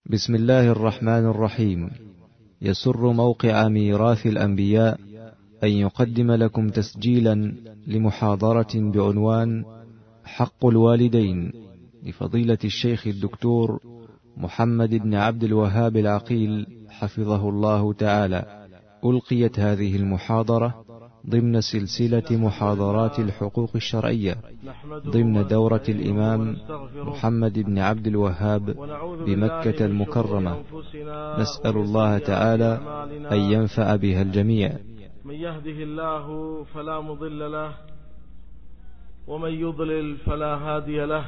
بسم الله الرحمن الرحيم. يسر موقع ميراث الأنبياء أن يقدم لكم تسجيلا لمحاضرة بعنوان حق الوالدين لفضيلة الشيخ الدكتور محمد بن عبد الوهاب العقيل حفظه الله تعالى. ألقيت هذه المحاضرة ضمن سلسلة محاضرات الحقوق الشرعية ضمن دورة الإمام محمد بن عبد الوهاب بمكة المكرمة. نسأل الله تعالى أن ينفع بها الجميع. من يهده الله فلا مضل له ومن يضلل فلا هادي له،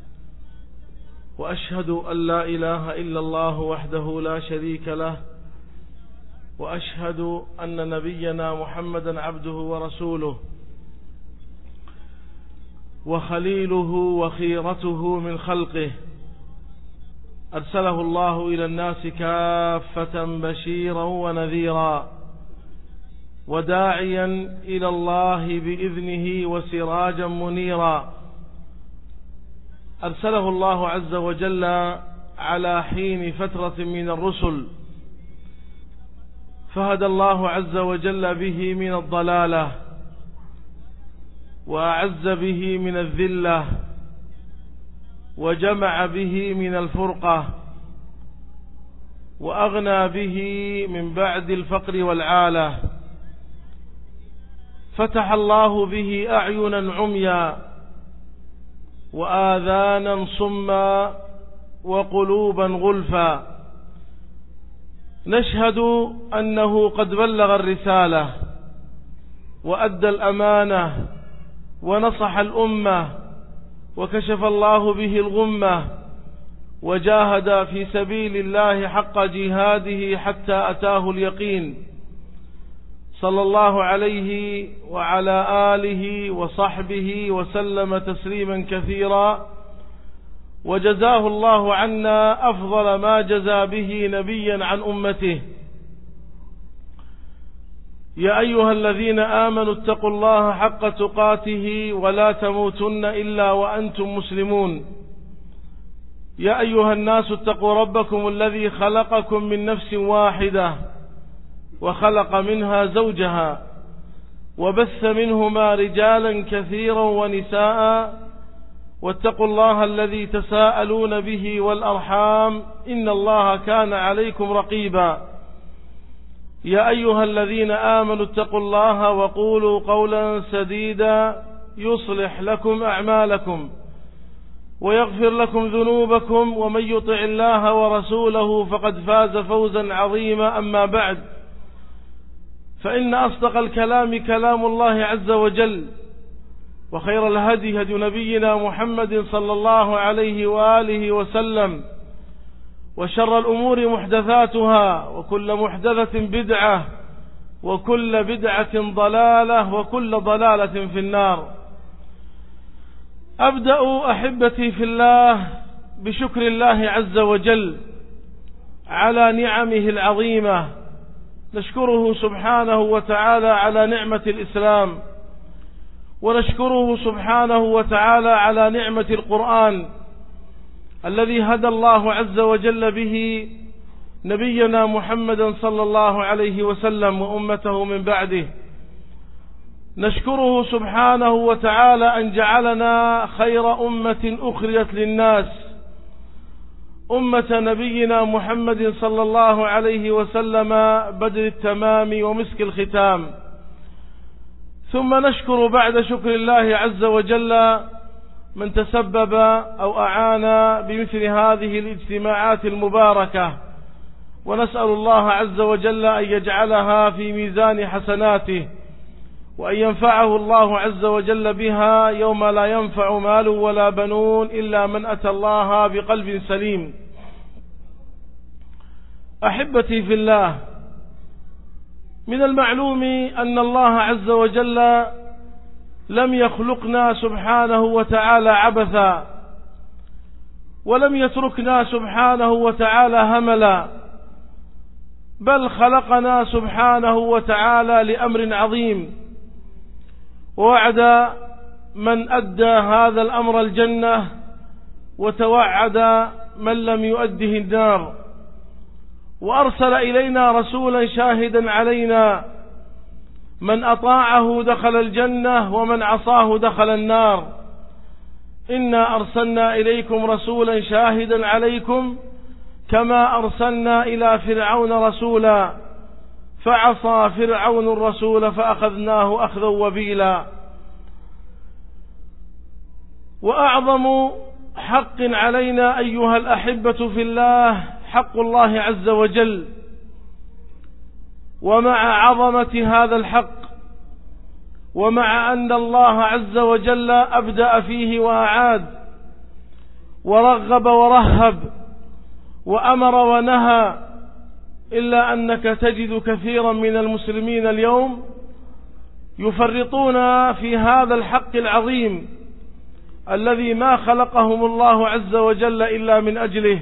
وأشهد أن لا إله إلا الله وحده لا شريك له، وأشهد أن نبينا محمدا عبده ورسوله وخليله وخيرته من خلقه، أرسله الله إلى الناس كافة بشيرا ونذيرا وداعيا إلى الله بإذنه وسراجا منيرا. أرسله الله عز وجل على حين فترة من الرسل، فهدى الله عز وجل به من الضلالة، وأعز به من الذلة، وجمع به من الفرقة، وأغنى به من بعد الفقر والعالة. فتح الله به أعينا عميا وآذانا صما وقلوبا غلفا. نشهد أنه قد بلغ الرسالة وأدى الأمانة ونصح الأمة، وكشف الله به الغمة، وجاهد في سبيل الله حق جهاده حتى أتاه اليقين، صلى الله عليه وعلى آله وصحبه وسلم تسليما كثيرا. وجزاه الله عنا أفضل ما جزى به نبيا عن أمته. يا أيها الذين آمنوا اتقوا الله حق تقاته ولا تموتن إلا وأنتم مسلمون. يا أيها الناس اتقوا ربكم الذي خلقكم من نفس واحدة وخلق منها زوجها وبث منهما رجالا كثيرا ونساء، واتقوا الله الذي تساءلون به والأرحام إن الله كان عليكم رقيبا. يا أيها الذين آمنوا اتقوا الله وقولوا قولا سديدا يصلح لكم أعمالكم ويغفر لكم ذنوبكم، ومن يطع الله ورسوله فقد فاز فوزا عظيما. أما بعد، فإن أصدق الكلام كلام الله عز وجل، وخير الهدي هدي نبينا محمد صلى الله عليه وآله وسلم، وشر الأمور محدثاتها، وكل محدثة بدعة، وكل بدعة ضلالة، وكل ضلالة في النار. أبدأ أحبتي في الله بشكر الله عز وجل على نعمه العظيمة. نشكره سبحانه وتعالى على نعمة الإسلام، ونشكره سبحانه وتعالى على نعمة القرآن الذي هدى الله عز وجل به نبينا محمدا صلى الله عليه وسلم وأمته من بعده. نشكره سبحانه وتعالى أن جعلنا خير أمة أخرجت للناس، أمة نبينا محمد صلى الله عليه وسلم بدر التمام ومسك الختام. ثم نشكر بعد شكر الله عز وجل من تسبب أو أعان بمثل هذه الاجتماعات المباركة، ونسأل الله عز وجل أن يجعلها في ميزان حسناته، وأن ينفعه الله عز وجل بها يوم لا ينفع مال ولا بنون إلا من أتى الله بقلب سليم. أحبتي في الله، من المعلوم أن الله عز وجل لم يخلقنا سبحانه وتعالى عبثا، ولم يتركنا سبحانه وتعالى هملا، بل خلقنا سبحانه وتعالى لأمر عظيم، ووعد من أدى هذا الأمر الجنة، وتوعد من لم يؤده النار. وأرسل إلينا رسولا شاهدا علينا، من أطاعه دخل الجنة ومن عصاه دخل النار. إنا أرسلنا إليكم رسولا شاهدا عليكم كما أرسلنا إلى فرعون رسولا فعصى فرعون الرسول فأخذناه أخذا وبيلا. وأعظم حق علينا أيها الأحبة في الله حق الله عز وجل. ومع عظمة هذا الحق، ومع أن الله عز وجل أبدأ فيه وأعاد ورغب ورهب وأمر ونهى، إلا أنك تجد كثيرا من المسلمين اليوم يفرطون في هذا الحق العظيم الذي ما خلقهم الله عز وجل إلا من أجله.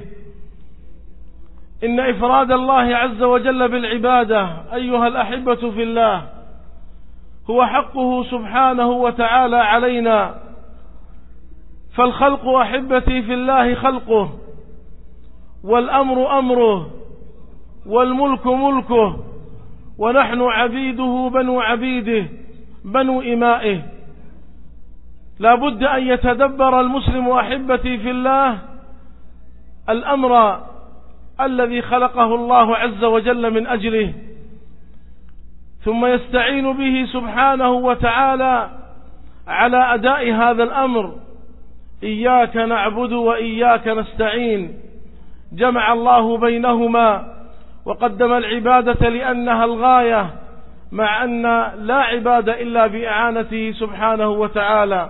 إن إفراد الله عز وجل بالعبادة أيها الأحبة في الله هو حقه سبحانه وتعالى علينا. فالخلق أحبتي في الله خلقه، والأمر أمره، والملك ملكه، ونحن عبيده بنو عبيده بنو إمائه. لا بد أن يتدبر المسلم أحبتي في الله الأمر الذي خلقه الله عز وجل من أجله، ثم يستعين به سبحانه وتعالى على أداء هذا الأمر. إياك نعبد وإياك نستعين، جمع الله بينهما وقدم العبادة لأنها الغاية، مع أن لا عبادة إلا بإعانته سبحانه وتعالى.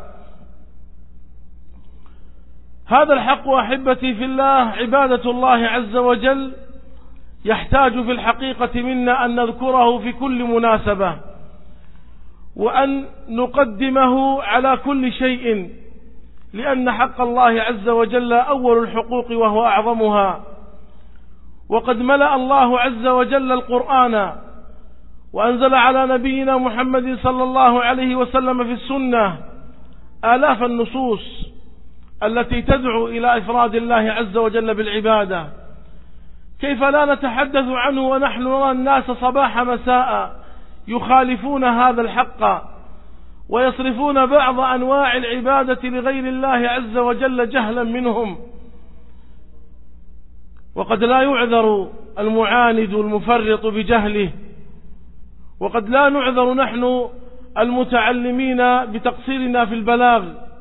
هذا الحق أحبتي في الله عبادة الله عز وجل يحتاج في الحقيقة منا أن نذكره في كل مناسبة، وأن نقدمه على كل شيء، لأن حق الله عز وجل أول الحقوق وهو أعظمها. وقد ملأ الله عز وجل القرآن وأنزل على نبينا محمد صلى الله عليه وسلم في السنة آلاف النصوص التي تدعو إلى إفراد الله عز وجل بالعبادة. كيف لا نتحدث عنه ونحن نرى الناس صباح مساء يخالفون هذا الحق ويصرفون بعض أنواع العبادة لغير الله عز وجل جهلا منهم. وقد لا يعذر المعاند المفرط بجهله، وقد لا نعذر نحن المتعلمين بتقصيرنا في البلاغ.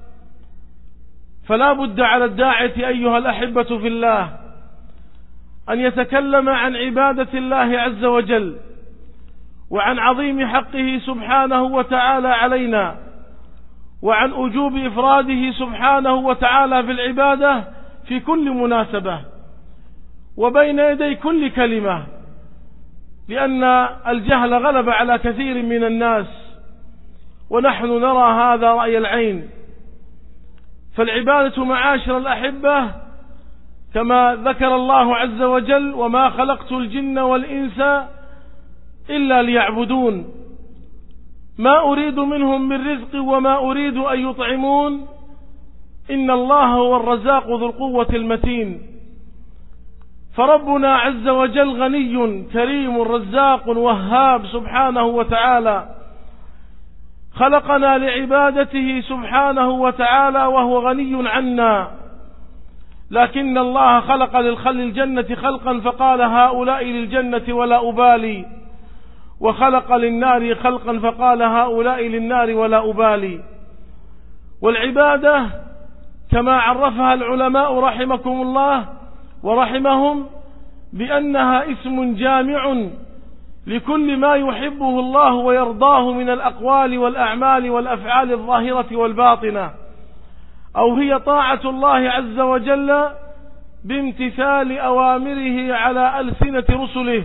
فلا بد على الداعية أيها الأحبة في الله أن يتكلم عن عبادة الله عز وجل وعن عظيم حقه سبحانه وتعالى علينا، وعن وجوب إفراده سبحانه وتعالى بالعبادة في كل مناسبة وبين يدي كل كلمة، لأن الجهل غلب على كثير من الناس ونحن نرى هذا رأي العين. فالعبادة معاشر الأحبة كما ذكر الله عز وجل: وما خلقت الجن والإنس إلا ليعبدون ما أريد منهم من رزق وما أريد أن يطعمون إن الله هو الرزاق ذو القوة المتين. فربنا عز وجل غني كريم رزاق وهاب سبحانه وتعالى، خلقنا لعبادته سبحانه وتعالى وهو غني عنا، لكن الله خلق للجنة خلقا فقال هؤلاء للجنة ولا أبالي، وخلق للنار خلقا فقال هؤلاء للنار ولا أبالي. والعبادة كما عرفها العلماء رحمكم الله ورحمهم بأنها اسم جامع لكل ما يحبه الله ويرضاه من الأقوال والأعمال والأفعال الظاهرة والباطنة، أو هي طاعة الله عز وجل بامتثال أوامره على ألسنة رسله.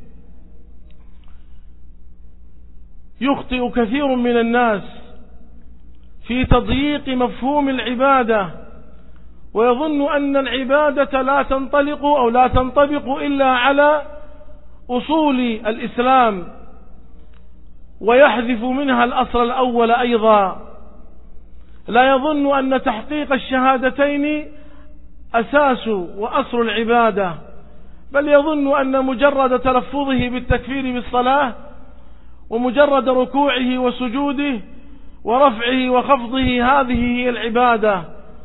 يخطئ كثير من الناس في تضييق مفهوم العبادة، ويظن أن العبادة لا تنطلق أو لا تنطبق إلا على أصول الإسلام، ويحذف منها الأصل الأول أيضا. لا يظن أن تحقيق الشهادتين أساس وأصل العبادة، بل يظن أن مجرد تلفظه بالتكفير بالصلاة ومجرد ركوعه وسجوده ورفعه وخفضه هذه هي العبادة،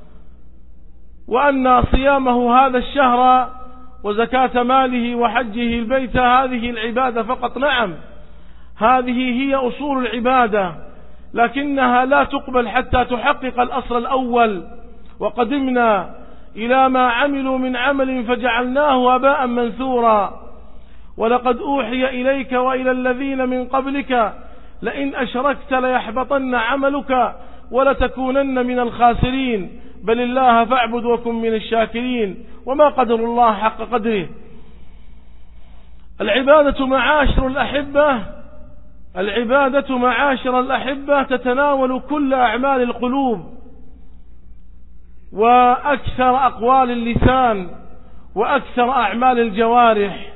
وأن صيامه هذا الشهر وزكاة ماله وحجه البيت هذه العبادة فقط. نعم، هذه هي أصول العبادة، لكنها لا تقبل حتى تحقق الأصل الأول. وقدمنا إلى ما عملوا من عمل فجعلناه هباء منثورا. ولقد أوحي إليك وإلى الذين من قبلك لئن أشركت ليحبطن عملك ولتكونن من الخاسرين بل الله فاعبد وكن من الشاكرين وما قدر الله حق قدره. العبادة معاشر الأحبة تتناول كل أعمال القلوب وأكثر أقوال اللسان وأكثر أعمال الجوارح.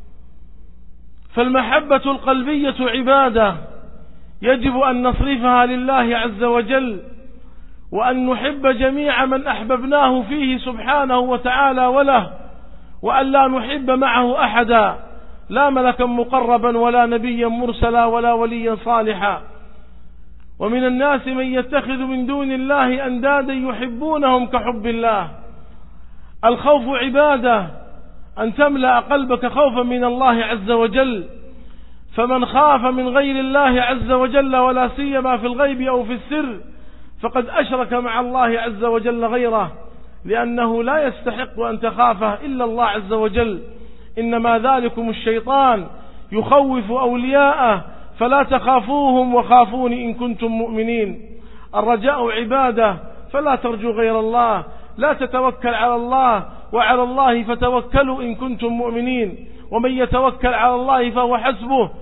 فالمحبة القلبية عبادة يجب أن نصرفها لله عز وجل، وأن نحب جميع من أحببناه فيه سبحانه وتعالى وله، وأن لا نحب معه أحدا، لا ملكا مقربا ولا نبيا مرسلا ولا وليا صالحا. ومن الناس من يتخذ من دون الله أندادا يحبونهم كحب الله. الخوف عبادة، أن تملأ قلبك خوفا من الله عز وجل. فمن خاف من غير الله عز وجل ولا سيما في الغيب أو في السر فقد أشرك مع الله عز وجل غيره، لأنه لا يستحق أن تخافه إلا الله عز وجل. إنما ذلكم الشيطان يخوف أولياءه فلا تخافوهم وخافون إن كنتم مؤمنين. الرجاء عبادة، فلا ترجو غير الله، لا تتوكل على الله، وعلى الله فتوكلوا إن كنتم مؤمنين، ومن يتوكل على الله فهو حسبه.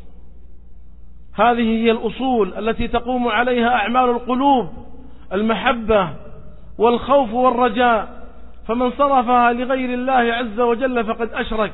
هذه هي الأصول التي تقوم عليها أعمال القلوب، المحبة والخوف والرجاء. فمن صرفها لغير الله عز وجل فقد أشرك.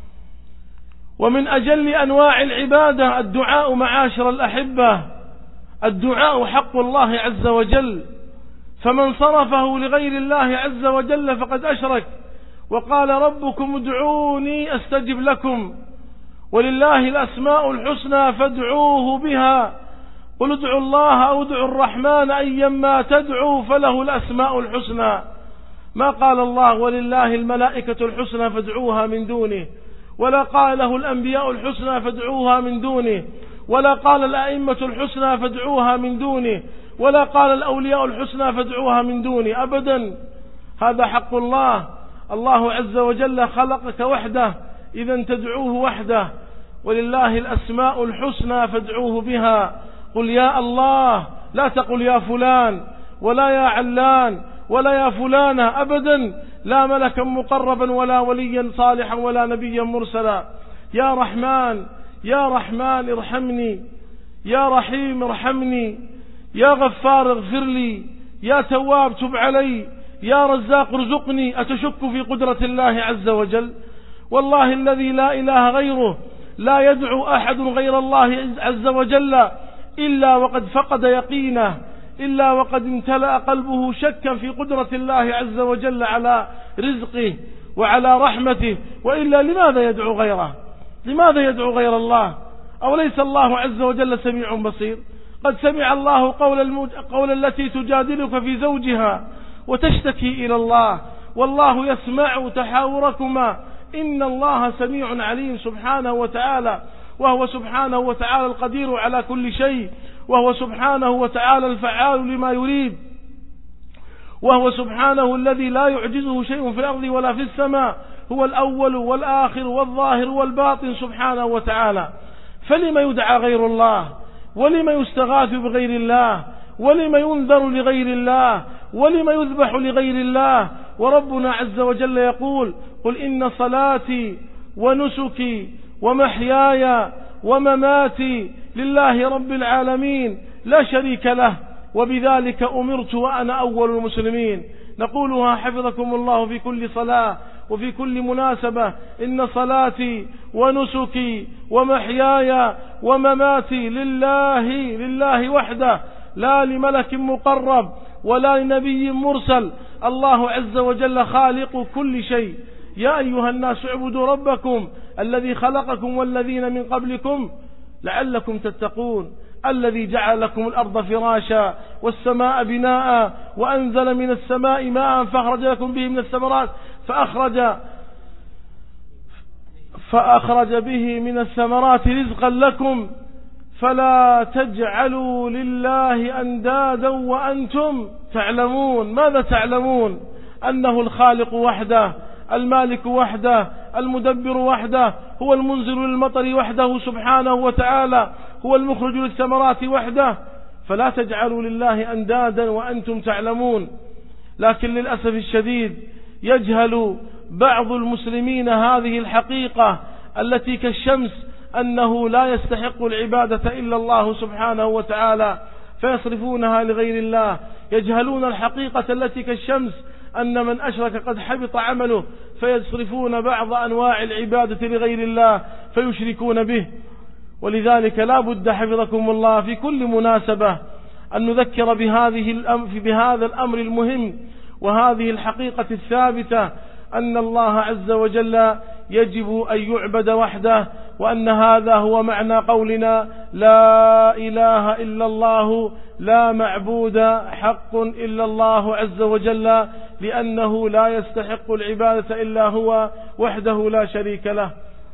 ومن أجل أنواع العبادة الدعاء معاشر الأحبة. الدعاء حق الله عز وجل، فمن صرفه لغير الله عز وجل فقد أشرك. وقال ربكم ادعوني أستجب لكم، ولله الأسماء الحسنى فادعوه بها، قل ادعوا الله أو ادعوا الرحمن أيما تدعوا فله الأسماء الحسنى. ما قال الله ولله الملائكة الحسنى فادعوها من دونه، ولا قال له الأنبياء الحسنى فادعوها من دونه، ولا قال الأئمة الحسنى فادعوها من دونه، ولا قال الأولياء الحسنى فادعوها من دونه أبدا. هذا حق الله. الله عز وجل خلقك وحده، إذا تدعوه وحده. ولله الأسماء الحسنى فادعوه بها. قل يا الله، لا تقل يا فلان ولا يا علان ولا يا فلانة أبدا، لا ملكا مقربا ولا وليا صالحا ولا نبيا مرسلا. يا رحمن يا رحمن ارحمني، يا رحيم ارحمني، يا غفار اغفر لي، يا تواب تب علي، يا رزاق ارزقني. أتشك في قدرة الله عز وجل؟ والله الذي لا إله غيره لا يدعو أحد غير الله عز وجل إلا وقد فقد يقينه، إلا وقد امتلأ قلبه شكا في قدرة الله عز وجل على رزقه وعلى رحمته، وإلا لماذا يدعو غيره؟ لماذا يدعو غير الله؟ أو ليس الله عز وجل سميع بصير؟ قد سمع الله قول التي تجادلك في زوجها وتشتكي إلى الله، والله يسمع تحاوركما، إن الله سميع عليم سبحانه وتعالى. وهو سبحانه وتعالى القدير على كل شيء، وهو سبحانه وتعالى الفعال لما يريد، وهو سبحانه الذي لا يعجزه شيء في الأرض ولا في السماء، هو الأول والآخر والظاهر والباطن سبحانه وتعالى. فلما يدعى غير الله؟ ولما يستغاث بغير الله؟ ولما ينذر لغير الله؟ ولما يذبح لغير الله؟ وربنا عز وجل يقول: قل إن صلاتي ونسكي ومحياي ومماتي لله رب العالمين لا شريك له وبذلك أمرت وأنا أول المسلمين. نقولها حفظكم الله في كل صلاة وفي كل مناسبة: إن صلاتي ونسكي ومحياي ومماتي لله وحده، لا لملك مقرب ولا لنبي مرسل. الله عز وجل خالق كل شيء، يا أيها الناس اعبدوا ربكم الذي خلقكم والذين من قبلكم لعلكم تتقون الذي جعل لكم الأرض فراشا والسماء بناء وأنزل من السماء ماء فأخرج لكم به من الثمرات فأخرج به من الثمرات رزقا لكم فلا تجعلوا لله أندادا وأنتم تعلمون. ماذا تعلمون؟ أنه الخالق وحده، المالك وحده، المدبر وحده، هو المنزل للمطر وحده سبحانه وتعالى، هو المخرج للثمرات وحده، فلا تجعلوا لله أندادا وأنتم تعلمون. لكن للأسف الشديد يجهل بعض المسلمين هذه الحقيقة التي كالشمس، أنه لا يستحق العبادة إلا الله سبحانه وتعالى فيصرفونها لغير الله. يجهلون الحقيقة التي كالشمس أن من أشرك قد حبط عمله، فيصرفون بعض أنواع العبادة لغير الله فيشركون به. ولذلك لا بد حفظكم الله في كل مناسبة أن نذكر بهذا الأمر المهم وهذه الحقيقة الثابتة، أن الله عز وجل يجب أن يعبد وحده، وأن هذا هو معنى قولنا لا إله إلا الله، لا معبود حق إلا الله عز وجل، لأنه لا يستحق العبادة إلا هو وحده لا شريك له.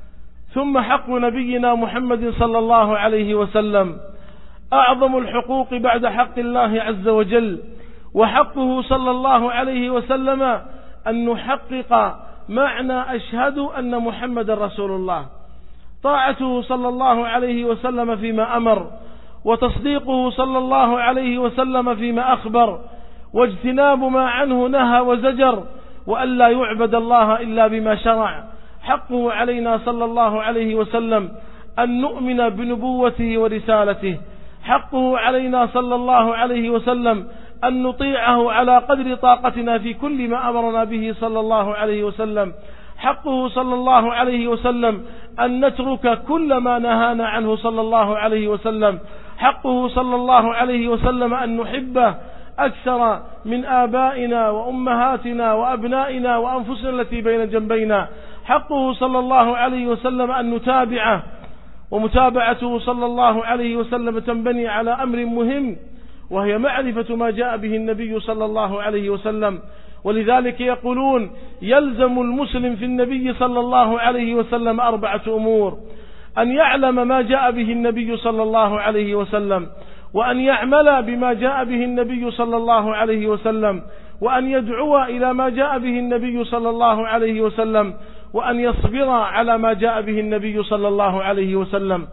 ثم حق نبينا محمد صلى الله عليه وسلم أعظم الحقوق بعد حق الله عز وجل، وحقه صلى الله عليه وسلم أن نحقق معنى أشهد أن محمد رسول الله، طاعته صلى الله عليه وسلم فيما أمر، وتصديقه صلى الله عليه وسلم فيما أخبر، واجتناب ما عنه نهى وزجر، وأن لا يعبد الله إلا بما شرع. حقه علينا صلى الله عليه وسلم أن نؤمن بنبوته ورسالته، حقه علينا صلى الله عليه وسلم أن نطيعه على قدر طاقتنا في كل ما أمرنا به صلى الله عليه وسلم، حقه صلى الله عليه وسلم أن نترك كل ما نهانا عنه صلى الله عليه وسلم، حقه صلى الله عليه وسلم أن نحبه أكثر من آبائنا وأمهاتنا وأبنائنا وأنفسنا التي بين جنبينا، حقه صلى الله عليه وسلم أن نتابعه، ومتابعته صلى الله عليه وسلم تنبني على أمر مهم، وهي معرفة ما جاء به النبي صلى الله عليه وسلم. ولذلك يقولون يلزم المسلم في النبي صلى الله عليه وسلم 4 أمور: أن يعلم ما جاء به النبي صلى الله عليه وسلم، وأن يعمل بما جاء به النبي صلى الله عليه وسلم، وأن يدعو إلى ما جاء به النبي صلى الله عليه وسلم، وأن يصبر على ما جاء به النبي صلى الله عليه وسلم.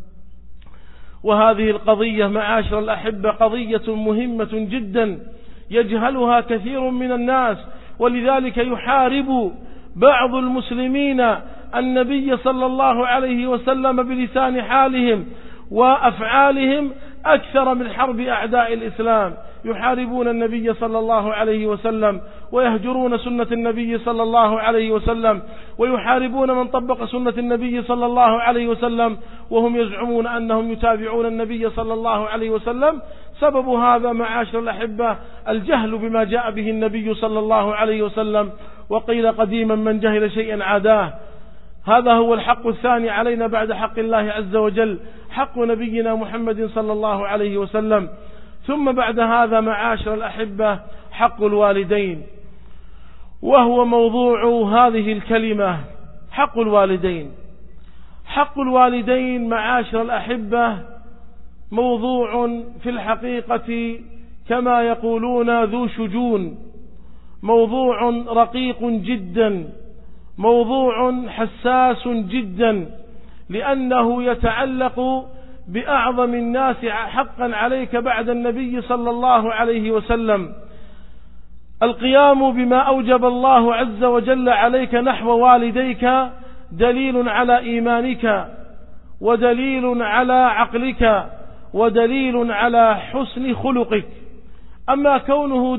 وهذه القضية معاشر الأحبة قضية مهمة جدا يجهلها كثير من الناس، ولذلك يحارب بعض المسلمين النبي صلى الله عليه وسلم بلسان حالهم وأفعالهم أكثر من حرب أعداء الإسلام. يحاربون النبي صلى الله عليه وسلم ويهجرون سنة النبي صلى الله عليه وسلم، ويحاربون من طبق سنة النبي صلى الله عليه وسلم، وهم يزعمون أنهم يتابعون النبي صلى الله عليه وسلم. سبب هذا معاشر الأحبة الجهل بما جاء به النبي صلى الله عليه وسلم، وقيل قديما من جهل شيئا عاداه. هذا هو الحق الثاني علينا بعد حق الله عز وجل، حق نبينا محمد صلى الله عليه وسلم. ثم بعد هذا معاشر الأحبة حق الوالدين، وهو موضوع هذه الكلمة، حق الوالدين. حق الوالدين معاشر الأحبة موضوع في الحقيقة كما يقولون ذو شجون، موضوع رقيق جدا، موضوع حساس جدا، لأنه يتعلق بأعظم الناس حقا عليك بعد النبي صلى الله عليه وسلم. القيام بما أوجب الله عز وجل عليك نحو والديك دليل على إيمانك، ودليل على عقلك، ودليل على حسن خلقك. أما كونه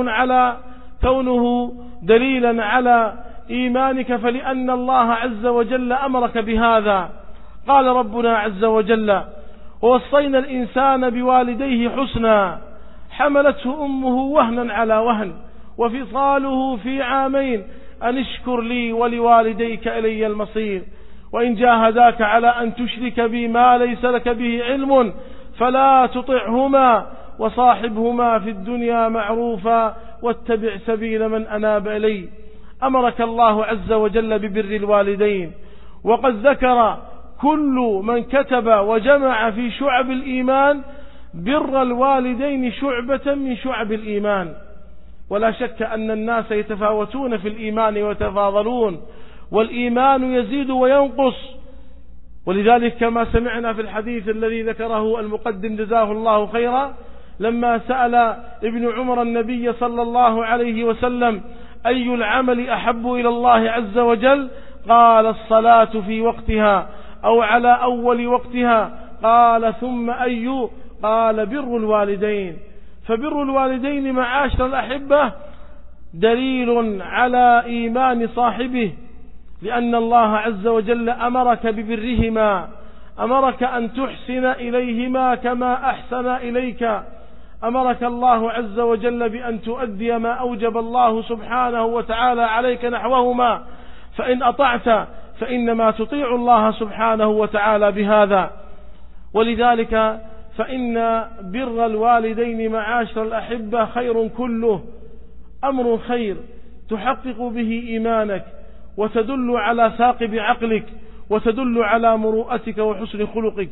دليلا على إيمانك فلأن الله عز وجل أمرك بهذا. قال ربنا عز وجل: ووصينا الإنسان بوالديه حسنا، حملته أمه وهنا على وهن، وفصاله في عامين، أن اشكر لي ولوالديك إلي المصير، وإن جاهداك على أن تشرك بي ما ليس لك به علم فلا تطعهما وصاحبهما في الدنيا معروفا واتبع سبيل من أناب إلي. أمرك الله عز وجل ببر الوالدين، وقد ذكر كل من كتب وجمع في شعب الإيمان بر الوالدين شعبة من شعب الإيمان. ولا شك أن الناس يتفاوتون في الإيمان ويتفاضلون، والإيمان يزيد وينقص، ولذلك كما سمعنا في الحديث الذي ذكره المقدم جزاه الله خيرا لما سأل ابن عمر النبي صلى الله عليه وسلم أي العمل أحب إلى الله عز وجل؟ قال الصلاة في وقتها أو على أول وقتها. قال ثم أي؟ قال بر الوالدين. فبر الوالدين معاشر الأحبة دليل على إيمان صاحبه، لأن الله عز وجل أمرك ببرهما، أمرك أن تحسن إليهما كما أحسن إليك. أمرك الله عز وجل بأن تؤدي ما أوجب الله سبحانه وتعالى عليك نحوهما، فإن أطعت فإنما تطيع الله سبحانه وتعالى بهذا. ولذلك فإن بر الوالدين معاشر الأحبة خير كله، أمر خير تحقق به إيمانك، وتدل على ثاقب عقلك، وتدل على مروءتك وحسن خلقك.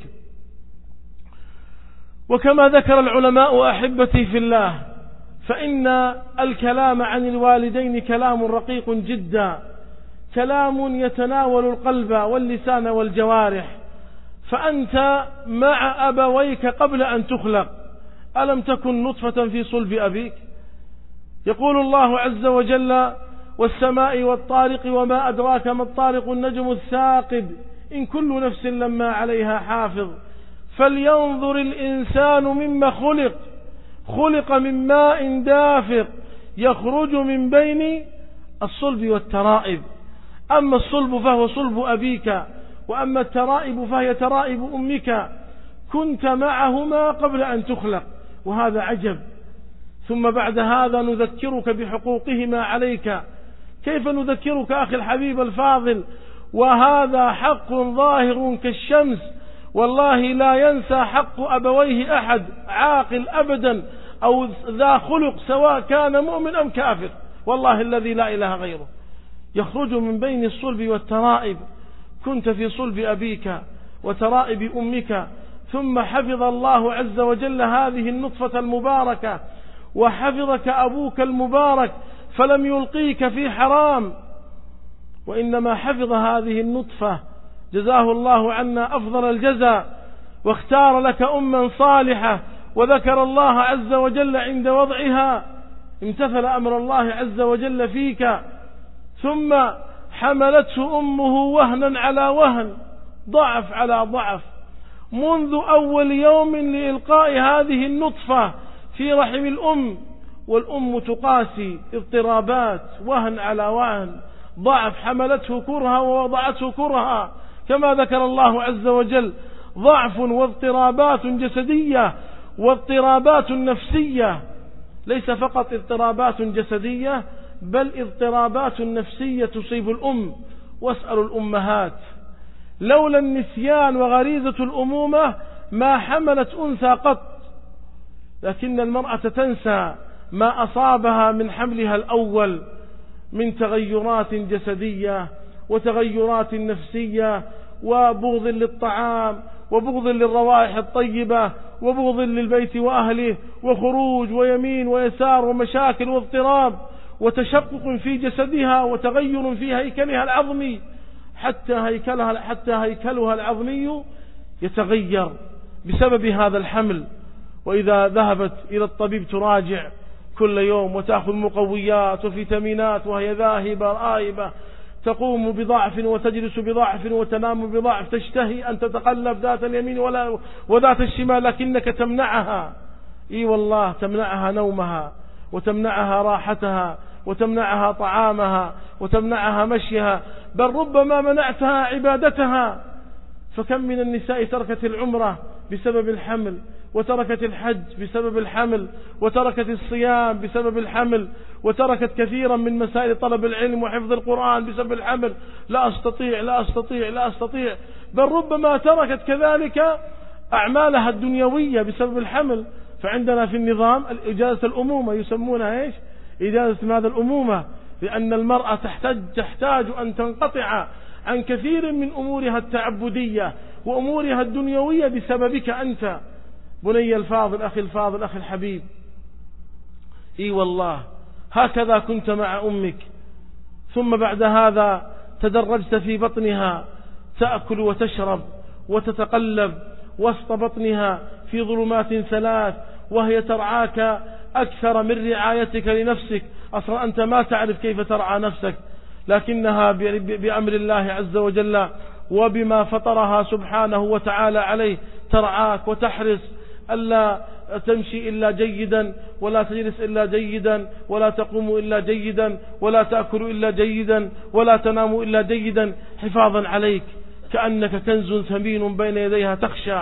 وكما ذكر العلماء أحبتي في الله، فإن الكلام عن الوالدين كلام رقيق جدا، كلام يتناول القلب واللسان والجوارح. فأنت مع أبويك قبل أن تخلق، ألم تكن نطفة في صلب أبيك؟ يقول الله عز وجل والسماء والطارق وما أدراك ما الطارق النجم الثاقب إن كل نفس لما عليها حافظ فلينظر الإنسان مما خلق، خلق من ماء دافق يخرج من بين الصلب والترائب. أما الصلب فهو صلب أبيك، وأما الترائب فهي ترائب أمك، كنت معهما قبل أن تخلق، وهذا عجب. ثم بعد هذا نذكرك بحقوقهما عليك. كيف نذكرك أخي الحبيب الفاضل وهذا حق ظاهر كالشمس؟ والله لا ينسى حق أبويه أحد عاقل أبدا أو ذا خلق، سواء كان مؤمن أم كافر، والله الذي لا إله غيره. يخرج من بين الصلب والترائب، كنت في صلب أبيك وترائب أمك، ثم حفظ الله عز وجل هذه النطفة المباركة، وحفظك أبوك المبارك فلم يلقيك في حرام، وإنما حفظ هذه النطفة جزاه الله عنا أفضل الجزاء، واختار لك أما صالحة، وذكر الله عز وجل عند وضعها، امتثل أمر الله عز وجل فيك، ثم حملته أمه وهنا على وهن، ضعف على ضعف، منذ أول يوم لإلقاء هذه النطفة في رحم الأم، والأم تقاسي اضطرابات، وهن على وهن، ضعف، حملته كرها ووضعته كرها، كما ذكر الله عز وجل، ضعف واضطرابات جسدية واضطرابات نفسية، ليس فقط اضطرابات جسدية بل اضطرابات نفسية تصيب الأم. واسألوا الأمهات، لولا النسيان وغريزة الأمومة ما حملت أنثى قط، لكن المرأة تنسى ما أصابها من حملها الأول من تغيرات جسدية وتغيرات نفسية، وبغض للطعام، وبغض للروائح الطيبة، وبغض للبيت وأهله، وخروج ويمين ويسار ومشاكل واضطراب، وتشقق في جسدها، وتغير في هيكلها العظمي، حتى هيكلها العظمي يتغير بسبب هذا الحمل. وإذا ذهبت إلى الطبيب تراجع كل يوم وتأخذ مقويات وفيتامينات، وهي ذاهبة رائبة، تقوم بضعف وتجلس بضعف وتنام بضعف، تشتهي أن تتقلب ذات اليمين وذات الشمال، لكنك تمنعها. إي والله تمنعها نومها، وتمنعها راحتها، وتمنعها طعامها، وتمنعها مشيها، بل ربما منعتها عبادتها. فكم من النساء تركت العمرة بسبب الحمل، وتركت الحج بسبب الحمل، وتركت الصيام بسبب الحمل، وتركت كثيرا من مسائل طلب العلم وحفظ القرآن بسبب الحمل، لا أستطيع لا أستطيع لا أستطيع، بل ربما تركت كذلك أعمالها الدنيوية بسبب الحمل. فعندنا في النظام إجازة الأمومة، يسمونها إيش؟ إجازة هذا الأمومة، لأن المرأة تحتاج أن تنقطع عن كثير من أمورها التعبدية وأمورها الدنيوية بسببك أنت بني الفاضل، أخي الفاضل، أخي الحبيب. إي والله هكذا كنت مع أمك، ثم بعد هذا تدرجت في بطنها تأكل وتشرب وتتقلب وسط بطنها في ظلمات ثلاث، وهي ترعاك أكثر من رعايتك لنفسك. أصلا أنت ما تعرف كيف ترعى نفسك، لكنها بأمر الله عز وجل وبما فطرها سبحانه وتعالى عليه ترعاك وتحرص ألا تمشي إلا جيدا، ولا تجلس إلا جيدا، ولا تقوم إلا جيدا، ولا تأكل إلا جيدا، ولا تنام إلا جيدا، حفاظا عليك، كأنك كنز ثمين بين يديها.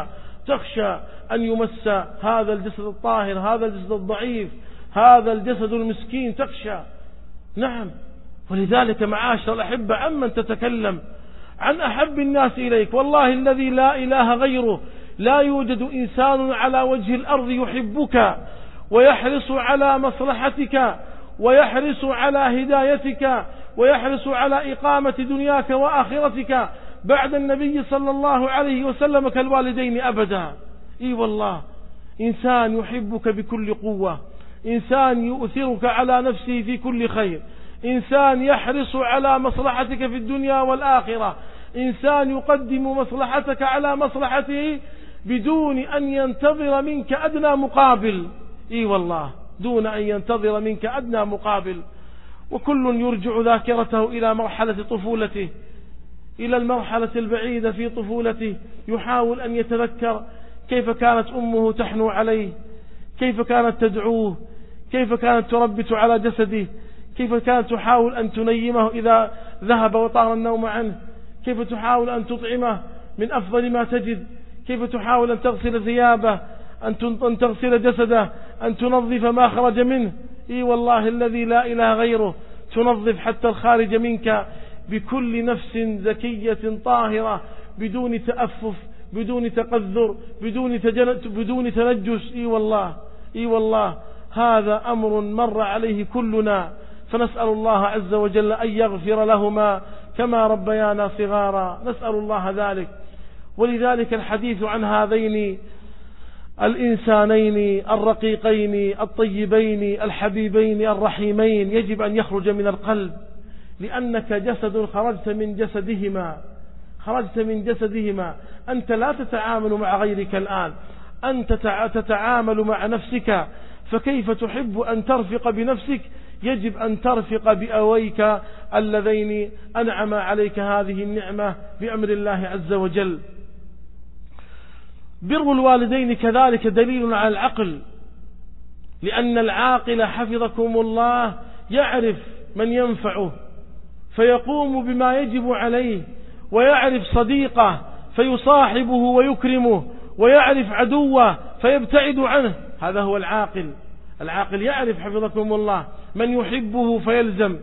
تخشى أن يمس هذا الجسد الطاهر، هذا الجسد الضعيف، هذا الجسد المسكين، تخشى. نعم. ولذلك معاشر الأحبة، عمن تتكلم؟ عن أحب الناس إليك، والله الذي لا إله غيره لا يوجد إنسان على وجه الأرض يحبك ويحرص على مصلحتك ويحرص على هدايتك ويحرص على إقامة دنياك وآخرتك بعد النبي صلى الله عليه وسلم كالوالدين أبدا. إي والله، إنسان يحبك بكل قوة، إنسان يؤثرك على نفسه في كل خير، إنسان يحرص على مصلحتك في الدنيا والآخرة، إنسان يقدم مصلحتك على مصلحته بدون أن ينتظر منك أدنى مقابل. إي والله، دون أن ينتظر منك أدنى مقابل. وكل يرجع ذاكرته إلى مرحلة طفولته، إلى المرحلة البعيدة في طفولته، يحاول أن يتذكر كيف كانت أمه تحنو عليه، كيف كانت تدعوه، كيف كانت تربت على جسده، كيف كانت تحاول أن تنيمه إذا ذهب وطار النوم عنه، كيف تحاول أن تطعمه من أفضل ما تجد، كيف تحاول أن تغسل ثيابه، أن تغسل جسده، أن تنظف ما خرج منه. إي والله الذي لا إله غيره، تنظف حتى الخارج منك بكل نفس زكية طاهرة، بدون تأفف، بدون تقذر، بدون تنجس. إي والله هذا أمر مر عليه كلنا، فنسأل الله عز وجل أن يغفر لهما كما ربيانا صغارا، نسأل الله ذلك. ولذلك الحديث عن هذين الإنسانين الرقيقين الطيبين الحبيبين الرحيمين يجب أن يخرج من القلب، لأنك جسد خرجت من جسدهما. أنت لا تتعامل مع غيرك الآن، أنت تتعامل مع نفسك، فكيف تحب أن ترفق بنفسك؟ يجب أن ترفق بأويك اللذين أنعم عليك هذه النعمة بأمر الله عز وجل. بر الوالدين كذلك دليل على العقل، لأن العاقل حفظكم الله يعرف من ينفعه فيقوم بما يجب عليه، ويعرف صديقه فيصاحبه ويكرمه، ويعرف عدوه فيبتعد عنه. هذا هو العاقل. العاقل يعرف حفظكم الله من يحبه فيلزم،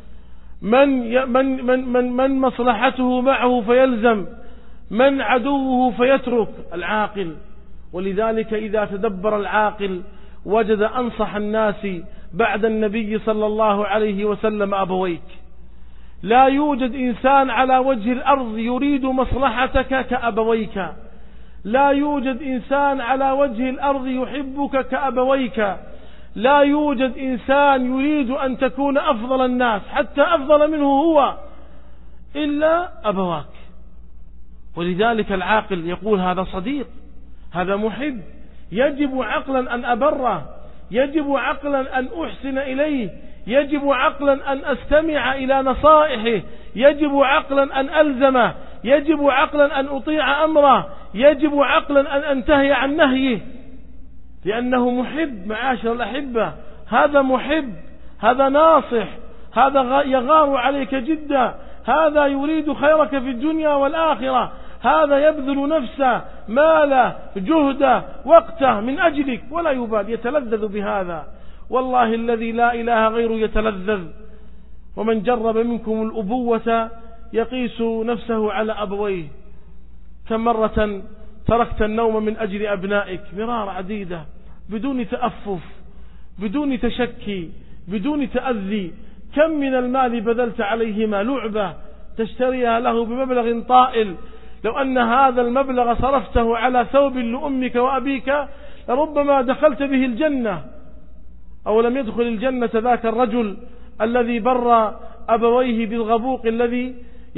من مصلحته معه فيلزم، من عدوه فيترك. العاقل. ولذلك إذا تدبر العاقل وجد أنصح الناس بعد النبي صلى الله عليه وسلم أبويك. لا يوجد إنسان على وجه الأرض يريد مصلحتك كأبويك، لا يوجد إنسان على وجه الأرض يحبك كأبويك، لا يوجد إنسان يريد أن تكون أفضل الناس حتى أفضل منه هو إلا أبواك. ولذلك العاقل يقول هذا صديق، هذا محب، يجب عقلا أن أبره، يجب عقلا أن أحسن إليه، يجب عقلا أن أستمع إلى نصائحه، يجب عقلا أن ألزمه، يجب عقلا أن أطيع أمره، يجب عقلا أن أنتهي عن نهيه، لأنه محب. معاشر الأحبة، هذا محب، هذا ناصح، هذا يغار عليك جدا، هذا يريد خيرك في الدنيا والآخرة، هذا يبذل نفسه ماله جهده وقته من أجلك ولا يبال، يتلذذ بهذا. والله الذي لا إله غيره يتلذذ. ومن جرب منكم الأبوة يقيس نفسه على أبويه. كم مرة تركت النوم من أجل أبنائك؟ مرار عديدة، بدون تأفف، بدون تشكي، بدون تأذي. كم من المال بذلت عليهما لعبة تشتريها له بمبلغ طائل، لو أن هذا المبلغ صرفته على ثوب لأمك وأبيك لربما دخلت به الجنة. أو لم يدخل الجنة ذاك الرجل الذي بر أبويه بالغبوق الذي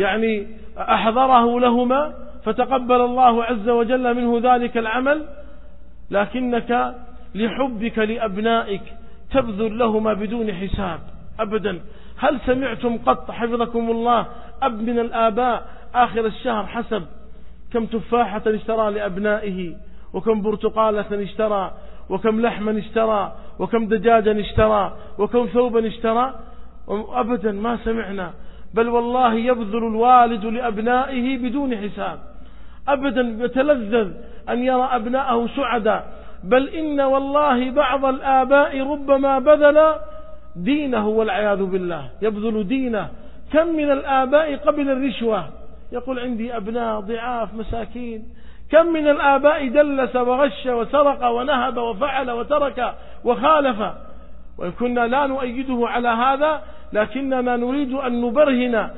أحضره لهما فتقبل الله عز وجل منه ذلك العمل، لكنك لحبك لأبنائك تبذل لهما بدون حساب أبدا. هل سمعتم قط حفظكم الله أب من الآباء آخر الشهر حسب كم تفاحة اشترى لأبنائه، وكم برتقالة اشترى، وكم لحما اشترى، وكم دجاجا اشترى، وكم ثوبا اشترى؟ أبدا ما سمعنا. بل والله يبذل الوالد لأبنائه بدون حساب أبدا، يتلذذ أن يرى أبنائه سعدا. بل إن والله بعض الآباء ربما بذل دينه والعياذ بالله، يبذل دينه. كم من الآباء قبل الرشوة، يقول عندي أبناء ضعاف مساكين. كم من الآباء دلس وغش وسرق ونهب وفعل وترك وخالف. وإن كنا لا نؤيده على هذا، لكننا نريد أن نبرهن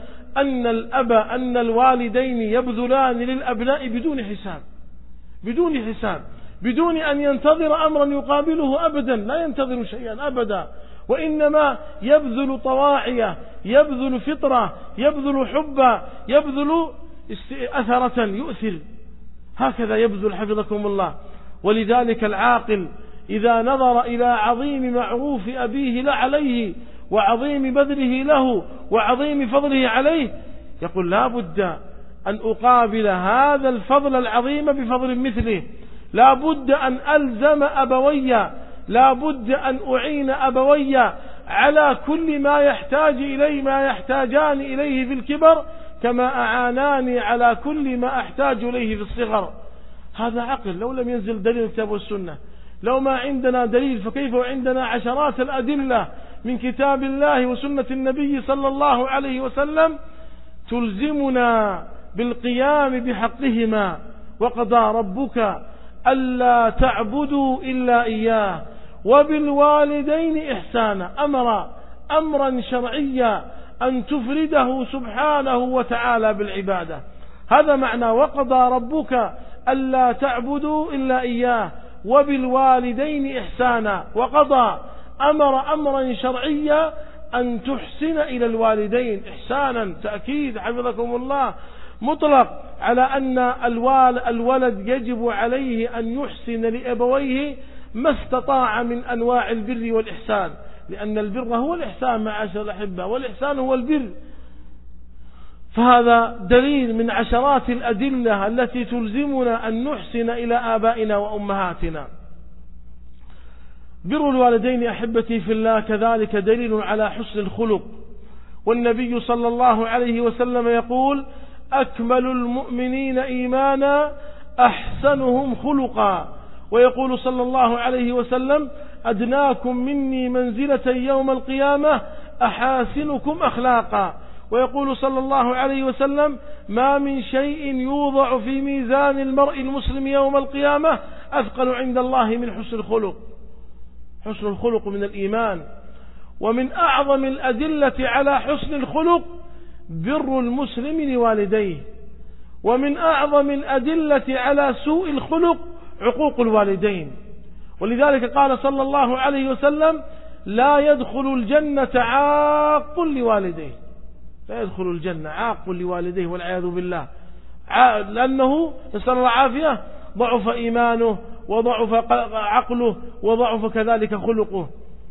أن الوالدين يبذلان للأبناء بدون حساب، بدون حساب، بدون أن ينتظر أمرا يقابله أبدا، لا ينتظر شيئا أبدا، وإنما يبذل طواعية، يبذل فطرة، يبذل حبا، يبذل أثرة يؤثر. هكذا يبذل حفظكم الله. ولذلك العاقل إذا نظر إلى عظيم معروف أبيه لا عليه، وعظيم بذله له، وعظيم فضله عليه، يقول لا بد أن أقابل هذا الفضل العظيم بفضل مثله. لا بد أن ألزم أبوي، لا بد أن أعين أبوي على كل ما يحتاج إليه، ما يحتاجان إليه في الكبر، كما أعاناني على كل ما أحتاج إليه في الصغر. هذا عقل. لو لم ينزل دليل الكتاب والسنة، لو ما عندنا دليل، فكيف عندنا عشرات الأدلة من كتاب الله وسنة النبي صلى الله عليه وسلم تلزمنا بالقيام بحقهما. وقضى ربك ألا تعبدوا إلا إياه وبالوالدين إحسانا. أمرا شرعيا أن تفرده سبحانه وتعالى بالعبادة. هذا معنى وقضى ربك ألا تعبدوا إلا إياه وبالوالدين إحسانا. وقضى أمرا شرعيا أن تحسن إلى الوالدين إحسانا. تأكيد حفظكم الله مطلق على أن الولد يجب عليه أن يحسن لأبويه ما استطاع من أنواع البر والإحسان، لأن البر هو الإحسان معاشر الأحبة، والإحسان هو البر. فهذا دليل من عشرات الأدلة التي تلزمنا أن نحسن إلى آبائنا وأمهاتنا. بر الوالدين أحبتي في الله كذلك دليل على حسن الخلق. والنبي صلى الله عليه وسلم يقول: أكمل المؤمنين إيمانا أحسنهم خلقا. ويقول صلى الله عليه وسلم: أدناكم مني منزلة يوم القيامة أحاسنكم أخلاقا. ويقول صلى الله عليه وسلم: ما من شيء يوضع في ميزان المرء المسلم يوم القيامة أثقل عند الله من حسن الخلق. حسن الخلق من الإيمان. ومن أعظم الأدلة على حسن الخلق بر المسلم لوالديه. ومن أعظم الأدلة على سوء الخلق عقوق الوالدين. ولذلك قال صلى الله عليه وسلم: لا يدخل الجنة عاق لوالديه. لا يدخل الجنة عاق لوالديه والعياذ بالله، لأنه نسأل الله العافية ضعف إيمانه وضعف عقله وضعف كذلك خلقه.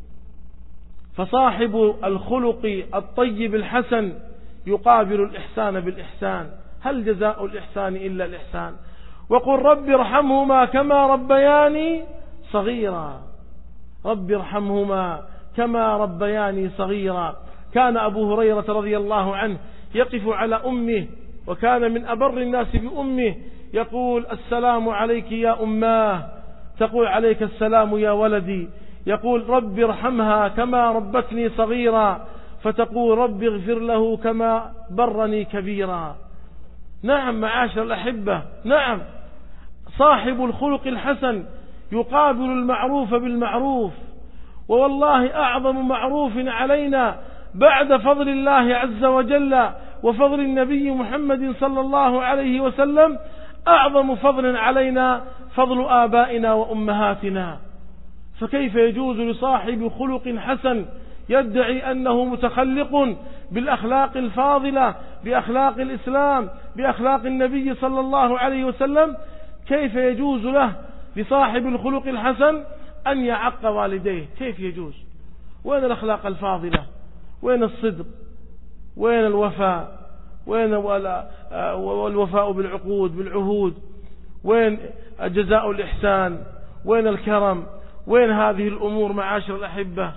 فصاحب الخلق الطيب الحسن يقابل الإحسان بالإحسان. هل جزاء الإحسان إلا الإحسان؟ وقل رب ارحمهما كما ربياني صغيرا. رب ارحمهما كما ربياني صغيرا. كان أبو هريرة رضي الله عنه يقف على أمه وكان من أبر الناس بأمه، يقول: السلام عليك يا أماه، تقول: عليك السلام يا ولدي. يقول: رب ارحمها كما ربتني صغيرا، فتقول: رب اغفر له كما برني كبيرا. نعم معاشر الأحبة، نعم، صاحب الخلق الحسن يقابل المعروف بالمعروف. ووالله أعظم معروف علينا بعد فضل الله عز وجل وفضل النبي محمد صلى الله عليه وسلم، أعظم فضل علينا فضل آبائنا وأمهاتنا. فكيف يجوز لصاحب خلق حسن يدعي أنه متخلق بالأخلاق الفاضلة، بأخلاق الإسلام، بأخلاق النبي صلى الله عليه وسلم، كيف يجوز له لصاحب الخلق الحسن أن يعق والديه؟ كيف يجوز؟ وين الأخلاق الفاضلة؟ وين الصدق؟ وين الوفاء؟ وين الوفاء بالعقود بالعهود؟ وين جزاء الإحسان؟ وين الكرم؟ وين هذه الأمور معاشر الأحبة؟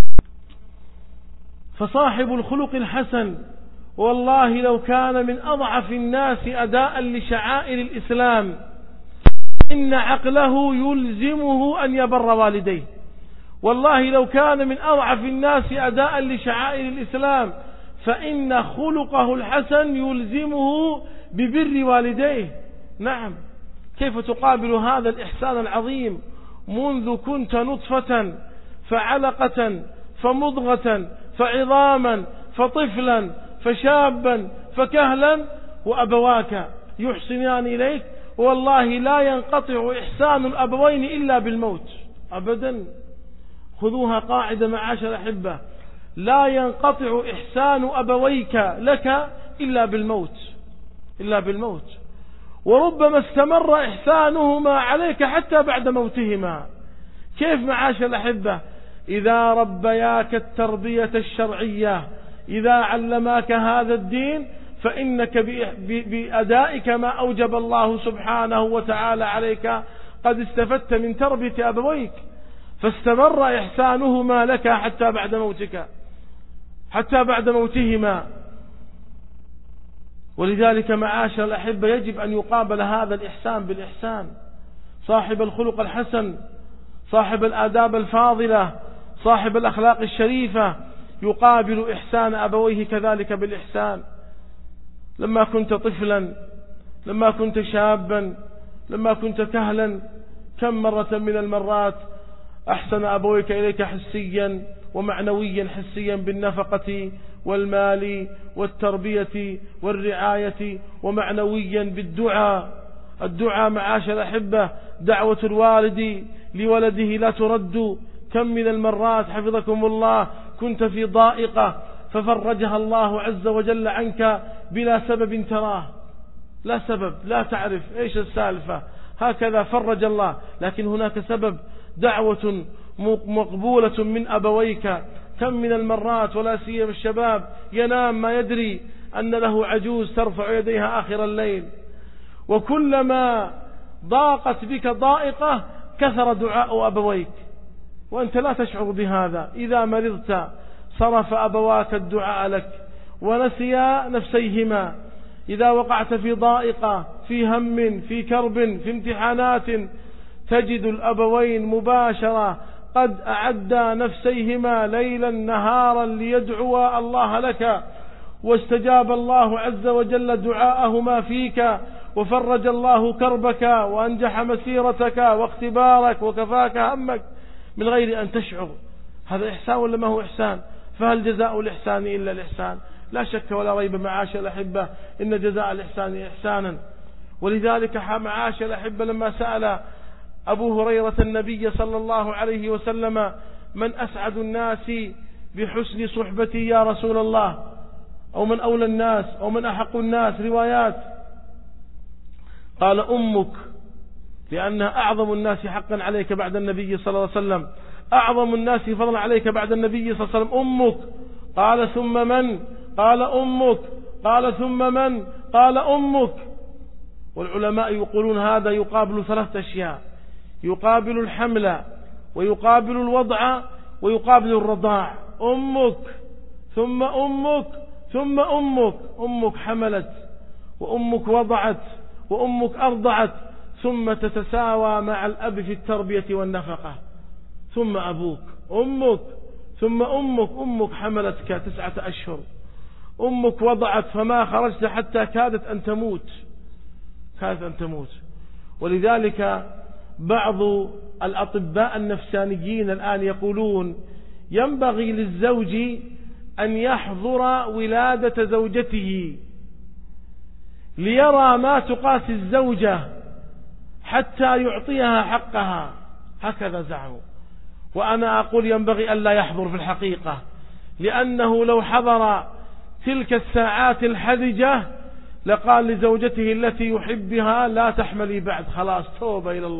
فصاحب الخلق الحسن والله لو كان من أضعف الناس أداء لشعائر الإسلام إن عقله يلزمه أن يبر والديه. والله لو كان من أضعف الناس أداء لشعائر الإسلام فإن خلقه الحسن يلزمه ببر والديه. نعم، كيف تقابل هذا الإحسان العظيم منذ كنت نطفة فعلقة فمضغة فعظاما فطفلا فشابا فكهلا وأبواك يحسنان إليك؟ والله لا ينقطع إحسان الأبوين إلا بالموت أبدا. خذوها قاعدة معاشر الأحبة، لا ينقطع إحسان أبويك لك إلا بالموت، إلا بالموت. وربما استمر إحسانهما عليك حتى بعد موتهما. كيف معاشر الأحبة؟ إذا ربياك التربية الشرعية، إذا علماك هذا الدين، فإنك بأدائك ما أوجب الله سبحانه وتعالى عليك قد استفدت من تربية أبويك، فاستمر إحسانهما لك حتى بعد موتك، حتى بعد موتهما. ولذلك معاشر الأحبة يجب أن يقابل هذا الإحسان بالإحسان. صاحب الخلق الحسن، صاحب الآداب الفاضلة، صاحب الأخلاق الشريفة يقابل إحسان أبويه كذلك بالإحسان. لما كنت طفلا، لما كنت شابا، لما كنت كهلا، كم مرة من المرات أحسن أبويك إليك حسيا ومعنويا. حسيا بالنفقة والمال والتربية والرعاية، ومعنويا بالدعاء. الدعاء معاشر الأحبة، دعوة الوالد لولده لا ترد. كم من المرات حفظكم الله كنت في ضائقة ففرجها الله عز وجل عنك بلا سبب تراه، لا سبب، لا تعرف إيش السالفة، هكذا فرج الله، لكن هناك سبب، دعوة مقبولة من أبويك. كم من المرات ولا سيما الشباب ينام ما يدري أن له عجوز ترفع يديها آخر الليل، وكلما ضاقت بك ضائقة كثر دعاء أبويك وأنت لا تشعر بهذا. إذا مرضت صرف أبواك الدعاء لك ونسيا نفسيهما. إذا وقعت في ضائقة، في هم، في كرب، في امتحانات، تجد الأبوين مباشرة قد أعدا نفسيهما ليلا نهارا ليدعوا الله لك، واستجاب الله عز وجل دعاءهما فيك، وفرج الله كربك وأنجح مسيرتك واختبارك وكفاك همك من غير أن تشعر. هذا إحسان ولا ما هو إحسان؟ فهل جزاء الإحسان إلا الإحسان؟ لا شك ولا ريب معاشر الأحبة إن جزاء الإحسان إحسانا. ولذلك معاشر الأحبة لما سأل أبو هريرة النبي صلى الله عليه وسلم: من أسعد الناس بحسن صحبتي يا رسول الله؟ أو من أولى الناس، أو من أحق الناس، روايات. قال: أمك، لأنها أعظم الناس حقا عليك بعد النبي صلى الله عليه وسلم، أعظم الناس فضلا عليك بعد النبي صلى الله عليه وسلم أمك. قال: ثم من؟ قال: أمك. قال: ثم من؟ قال: أمك. والعلماء يقولون هذا يقابل ثلاثة أشياء: يقابل الحمل، ويقابل الوضع، ويقابل الرضاع. أمك ثم أمك ثم أمك. أمك حملت وأمك وضعت وأمك أرضعت، ثم تتساوى مع الأب في التربية والنفقة، ثم أبوك، أمك، ثم أمك حملتك 9 أشهر، أمك وضعت فما خرجت حتى كادت أن تموت. ولذلك بعض الأطباء النفسانيين الآن يقولون ينبغي للزوج أن يحضر ولادة زوجته ليرى ما تقاسي الزوجة حتى يعطيها حقها، هكذا زعموا. وأنا أقول ينبغي ألا يحضر في الحقيقة، لأنه لو حضر تلك الساعات الحرجة لقال لزوجته التي يحبها لا تحملي بعد، خلاص توبة إلى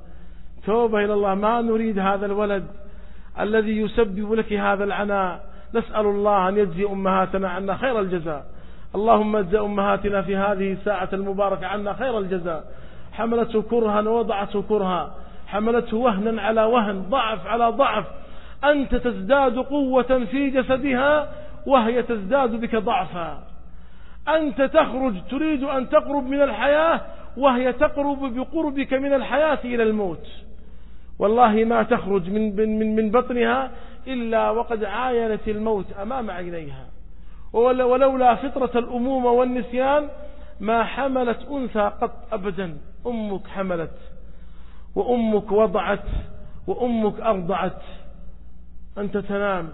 الله، ما نريد هذا الولد الذي يسبب لك هذا العناء. نسأل الله أن يجزي أمهاتنا عنا خير الجزاء. اللهم اجزي أمهاتنا في هذه الساعة المباركة عنا خير الجزاء. حملته كرها ووضعته كرها، حملته وهنا على وهن، ضعف على ضعف، أنت تزداد قوة في جسدها وهي تزداد بك ضعفا. أنت تخرج تريد أن تقرب من الحياة وهي تقرب بقربك من الحياة إلى الموت. والله ما تخرج من بطنها إلا وقد عاينت الموت أمام عينيها. ولولا فطرة الأمومة والنسيان ما حملت أنثى قط أبدا. أمك حملت وأمك وضعت وأمك أرضعت، أنت تنام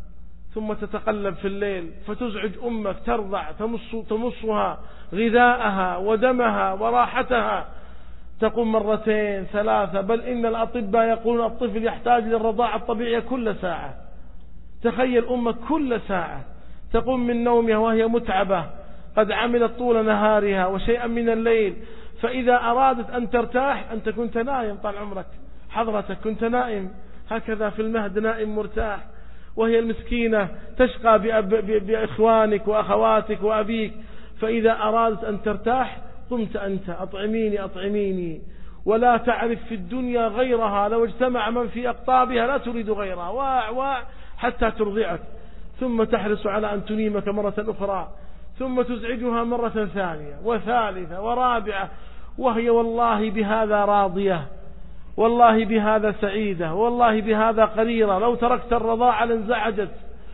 ثم تتقلب في الليل فتزعج أمك، ترضع، تمصها غذاءها ودمها وراحتها، تقوم 2 3، بل إن الأطباء يقولون الطفل يحتاج للرضاعة الطبيعية كل ساعة. تخيل أمك كل ساعة تقوم من نومها وهي متعبة، قد عملت طول نهارها وشيئا من الليل، فإذا أرادت أن ترتاح أنت كنت نائم طال عمرك، حضرتك كنت نائم هكذا في المهد نائم مرتاح، وهي المسكينة تشقى بإخوانك وأخواتك وأبيك، فإذا أرادت أن ترتاح قمت أنت أطعميني، ولا تعرف في الدنيا غيرها، لو اجتمع من في أقطابها لا تريد غيرها، واع حتى ترضعك، ثم تحرص على أن تنيمك مرة أخرى، ثم تزعجها مرة ثانية وثالثة ورابعة، وهي والله بهذا راضية، والله بهذا سعيدة، والله بهذا قريرة. لو تركت الرضاعة لانزعجت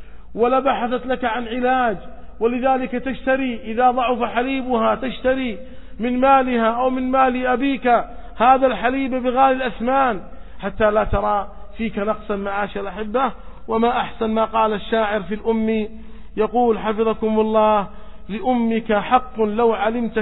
ولبحثت لك عن علاج. ولذلك تشتري إذا ضعف حليبها، تشتري من مالها أو من مال أبيك هذا الحليب بغالي الأثمان حتى لا ترى فيك نقصا. معاشر الأحبة، وما أحسن ما قال الشاعر في الأم، يقول حفظكم الله: لأمك حق لو علمت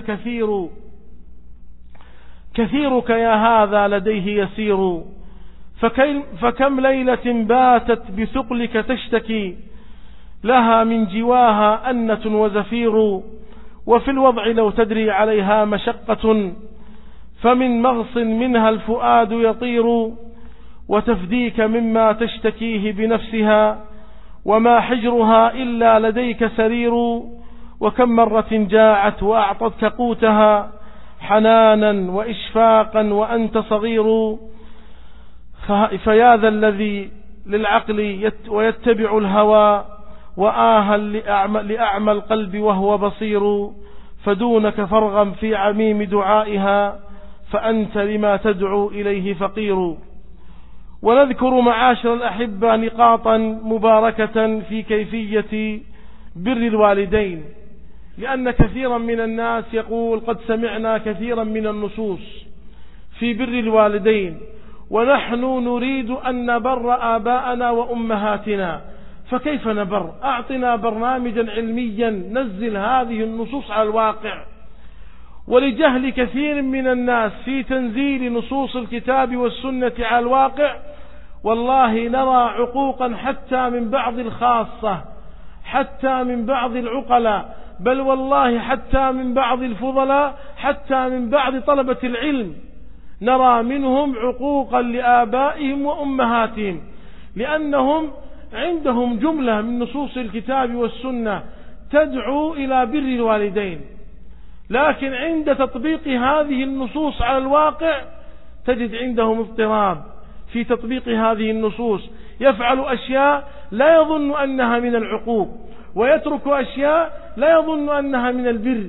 كثيرك يا هذا لديه يسير، فكم ليلة باتت بثقلك تشتكي، لها من جواها أنة وزفير، وفي الوضع لو تدري عليها مشقة، فمن مغص منها الفؤاد يطير، وتفديك مما تشتكيه بنفسها، وما حجرها إلا لديك سرير، وكم مرة جاعت وأعطتك قوتها، حنانا وإشفاقا وأنت صغير، فيا ذا الذي للعقل ويتبع الهوى، وآها لأعمى القلب وهو بصير، فدونك فرغا في عميم دعائها، فأنت لما تدعو إليه فقير. ونذكر معاشر الأحبة نقاطا مباركة في كيفية بر الوالدين، لأن كثيرا من الناس يقول قد سمعنا كثيرا من النصوص في بر الوالدين، ونحن نريد أن نبر آباءنا وأمهاتنا، فكيف نبر؟ أعطنا برنامجا علميا نزل هذه النصوص على الواقع. ولجهل كثير من الناس في تنزيل نصوص الكتاب والسنة على الواقع، والله نرى عقوقا حتى من بعض الخاصة، حتى من بعض العقلاء، بل والله حتى من بعض الفضلاء، حتى من بعض طلبة العلم، نرى منهم عقوقا لآبائهم وأمهاتهم، لأنهم عندهم جملة من نصوص الكتاب والسنة تدعو إلى بر الوالدين، لكن عند تطبيق هذه النصوص على الواقع تجد عندهم اضطراب في تطبيق هذه النصوص، يفعل أشياء لا يظن أنها من العقوق، ويترك أشياء لا يظن أنها من البر،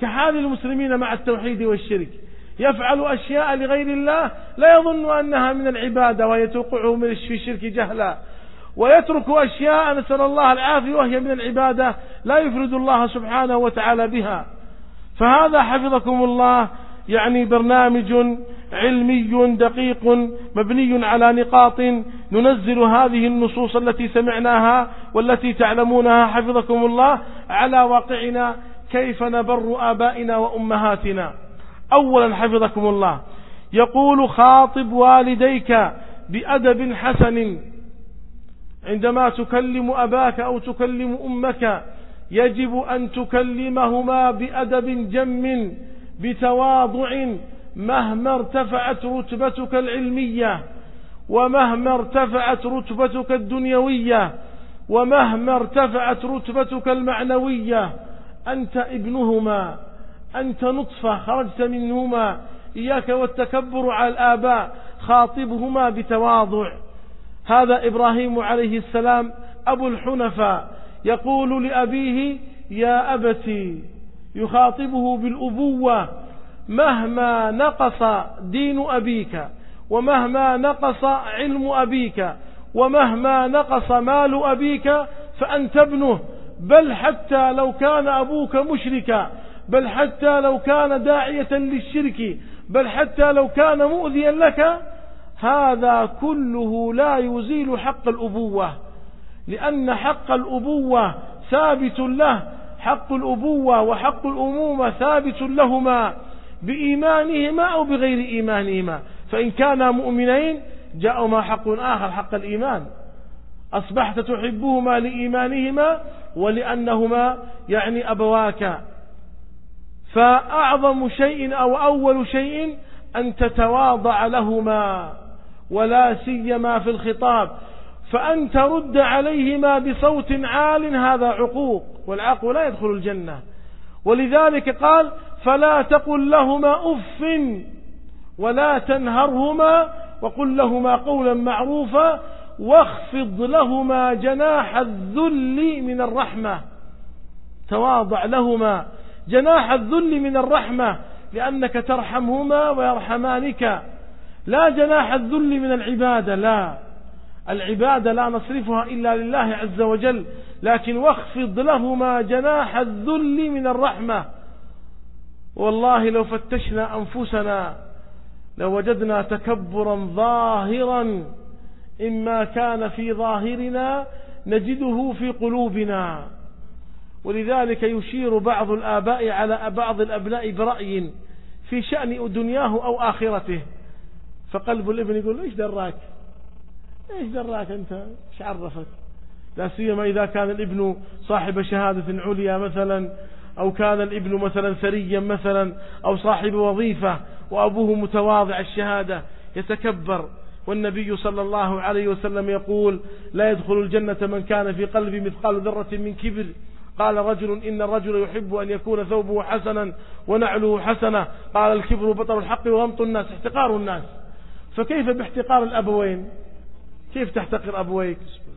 كحال المسلمين مع التوحيد والشرك، يفعل أشياء لغير الله لا يظن أنها من العبادة وهي توقعه في الشرك جهلا، ويترك أشياء نسأل الله العافية وهي من العبادة لا يفرد الله سبحانه وتعالى بها. فهذا حفظكم الله يعني برنامج علمي دقيق مبني على نقاط ننزل هذه النصوص التي سمعناها والتي تعلمونها حفظكم الله على واقعنا، كيف نبر آبائنا وأمهاتنا. أولا حفظكم الله يقول: خاطب والديك بأدب حسن. عندما تكلم أباك أو تكلم أمك يجب أن تكلمهما بأدب جم بتواضع، مهما ارتفعت رتبتك العلمية، ومهما ارتفعت رتبتك الدنيوية، ومهما ارتفعت رتبتك المعنوية. أنت ابنهما، أنت نطفة خرجت منهما، إياك والتكبر على الآباء، خاطبهما بتواضع. هذا إبراهيم عليه السلام أبو الحنفاء يقول لأبيه: يا أبتي، يخاطبه بالأبوة. مهما نقص دين أبيك، ومهما نقص علم أبيك، ومهما نقص مال أبيك، فأنت ابنه. بل حتى لو كان أبوك مشركا، بل حتى لو كان داعية للشرك، بل حتى لو كان مؤذيا لك، هذا كله لا يزيل حق الأبوة، لأن حق الأبوة ثابت له. حق الأبوة وحق الأمومة ثابت لهما بإيمانهما أو بغير إيمانهما. فإن كانا مؤمنين جاءهما حق آخر، حق الإيمان، أصبحت تحبهما لإيمانهما ولأنهما يعني أبواك. فأعظم شيء أو أول شيء أن تتواضع لهما، ولا سيما في الخطاب. فأن ترد عليهما بصوت عال هذا عقوق، والعاق لا يدخل الجنة. ولذلك قال: فلا تقل لهما أف ولا تنهرهما وقل لهما قولا معروفا واخفض لهما جناح الذل من الرحمة. تواضع لهما جناح الذل من الرحمة، لأنك ترحمهما ويرحمانك، لا جناح الذل من العبادة. لا، العبادة لا نصرفها إلا لله عز وجل، لكن واخفض لهما جناح الذل من الرحمة. والله لو فتشنا أنفسنا لوجدنا تكبرا ظاهرا، إما كان في ظاهرنا نجده في قلوبنا. ولذلك يشير بعض الآباء على بعض الأبناء برأي في شأن دنياه أو آخرته، فقلب الابن يقول: إيش دراك، إيش دراك أنت، إيش عرفك؟ لا سيما إذا كان الابن صاحب شهادة عليا مثلا، أو كان الابن مثلا ثريا مثلا، أو صاحب وظيفة، وأبوه متواضع الشهادة يتكبر. والنبي صلى الله عليه وسلم يقول: لا يدخل الجنة من كان في قلبه مثقال ذرة من كبر. قال رجل: إن الرجل يحب أن يكون ثوبه حسنا ونعله حسنة. قال: الكبر بطر الحق وغمط الناس، احتقار الناس. فكيف باحتقار الأبوين؟ كيف تحتقر أبويك؟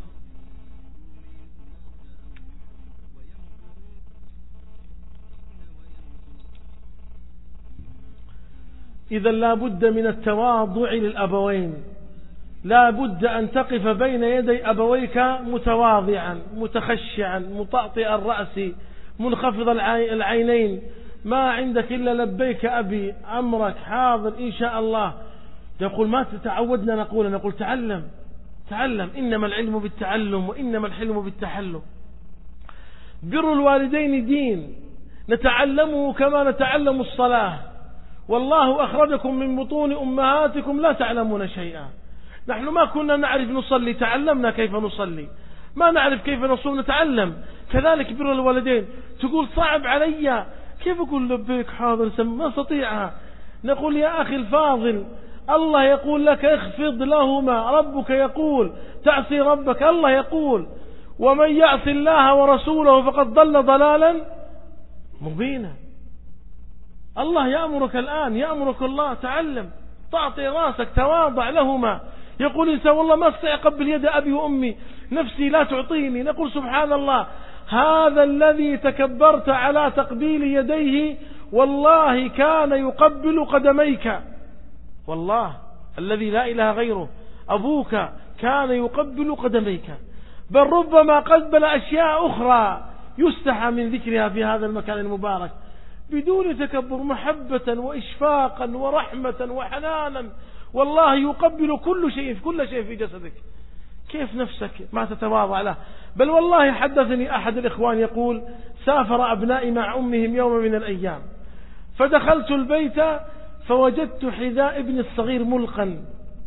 إذا لا بد من التواضع للأبوين، لا بد أن تقف بين يدي أبويك متواضعا متخشعا مطأطئ الرأس منخفض العينين، ما عندك إلا لبيك أبي، أمرك حاضر إن شاء الله. يقول: ما تعودنا نقول تعلم تعلم، إنما العلم بالتعلم وإنما الحلم بالتحلم. بر الوالدين دين نتعلمه كما نتعلم الصلاة. والله أخرجكم من بطون أمهاتكم لا تعلمون شيئا. نحن ما كنا نعرف نصلي، تعلمنا كيف نصلي. ما نعرف كيف نصوم، نتعلم. كذلك بر الوالدين. تقول: صعب علي، كيف أقول لبيك حاضر، ما استطيعها. نقول: يا أخي الفاضل، الله يقول لك اخفض لهما، ربك يقول تعصي ربك، الله يقول: ومن يعص الله ورسوله فقد ضل ضلالا مبينا. الله يأمرك الآن، يأمرك الله، تعلم، تعطي راسك، تواضع لهما. يقول إنسان: والله ما استطيع أقبل يد أبي وأمي، نفسي لا تعطيني. نقول: سبحان الله، هذا الذي تكبرت على تقبيل يديه والله كان يقبل قدميك، والله الذي لا إله غيره أبوك كان يقبل قدميك، بل ربما قبل أشياء أخرى يستحى من ذكرها في هذا المكان المبارك بدون تكبر، محبة وإشفاقا ورحمة وحنانا، والله يقبل كل شيء في جسدك. كيف نفسك ما تتواضع له؟ بل والله حدثني أحد الإخوان يقول سافر أبنائي مع أمهم يوم من الأيام، فدخلت البيت فوجدت حذاء ابن الصغير ملقا،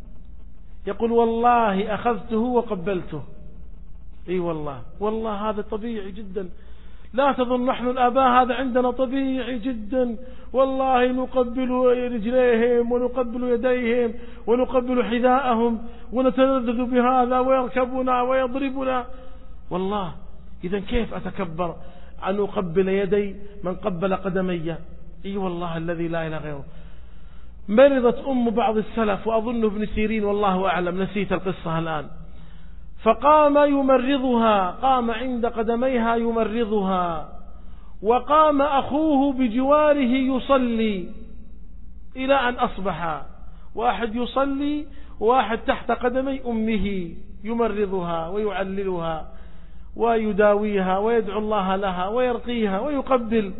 يقول والله أخذته وقبلته. اي والله هذا طبيعي جدا، لا تظن نحن الآباء هذا عندنا طبيعي جدا، والله نقبل رجليهم ونقبل يديهم ونقبل حذاءهم ونتلذذ بهذا ويركبنا ويضربنا. والله إذا كيف أتكبر أن أقبل يدي من قبل قدمي؟ اي والله الذي لا إله غيره. مرضت أم بعض السلف وأظن ابن سيرين والله أعلم، نسيت القصة الآن، فقام يمرضها، قام عند قدميها يمرضها، وقام أخوه بجواره يصلي إلى أن أصبح، واحد يصلي وواحد تحت قدمي أمه يمرضها ويعللها ويداويها ويدعو الله لها ويرقيها ويقبل.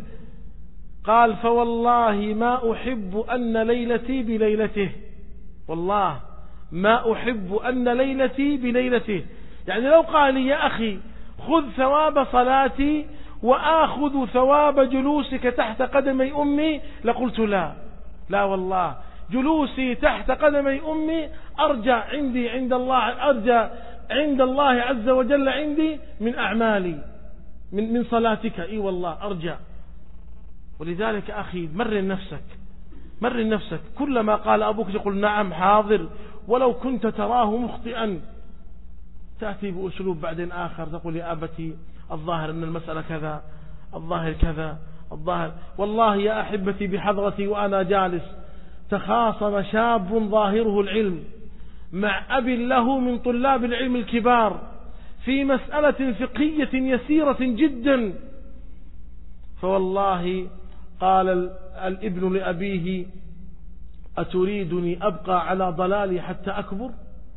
قال فوالله ما أحب أن ليلتي بليلته، والله ما أحب أن ليلتي بليلته. يعني لو قال لي يا أخي خذ ثواب صلاتي وآخذ ثواب جلوسك تحت قدمي أمي لقلت لا والله جلوسي تحت قدمي أمي أرجى عندي عند الله، أرجى عند الله عز وجل عندي من أعمالي من صلاتك. اي والله أرجى. ولذلك أخي مرن نفسك، كلما قال أبوك تقول نعم حاضر ولو كنت تراه مخطئا، تأتي بأسلوب بعدين آخر تقول يا أبتي الظاهر أن المسألة كذا، الظاهر كذا، الظاهر. والله يا أحبتي بحضرتي وأنا جالس تخاصم شاب ظاهره العلم مع أب له من طلاب العلم الكبار في مسألة فقهية يسيرة جدا، فوالله قال الابن لأبيه أتريدني أبقى على ضلالي حتى أكبر؟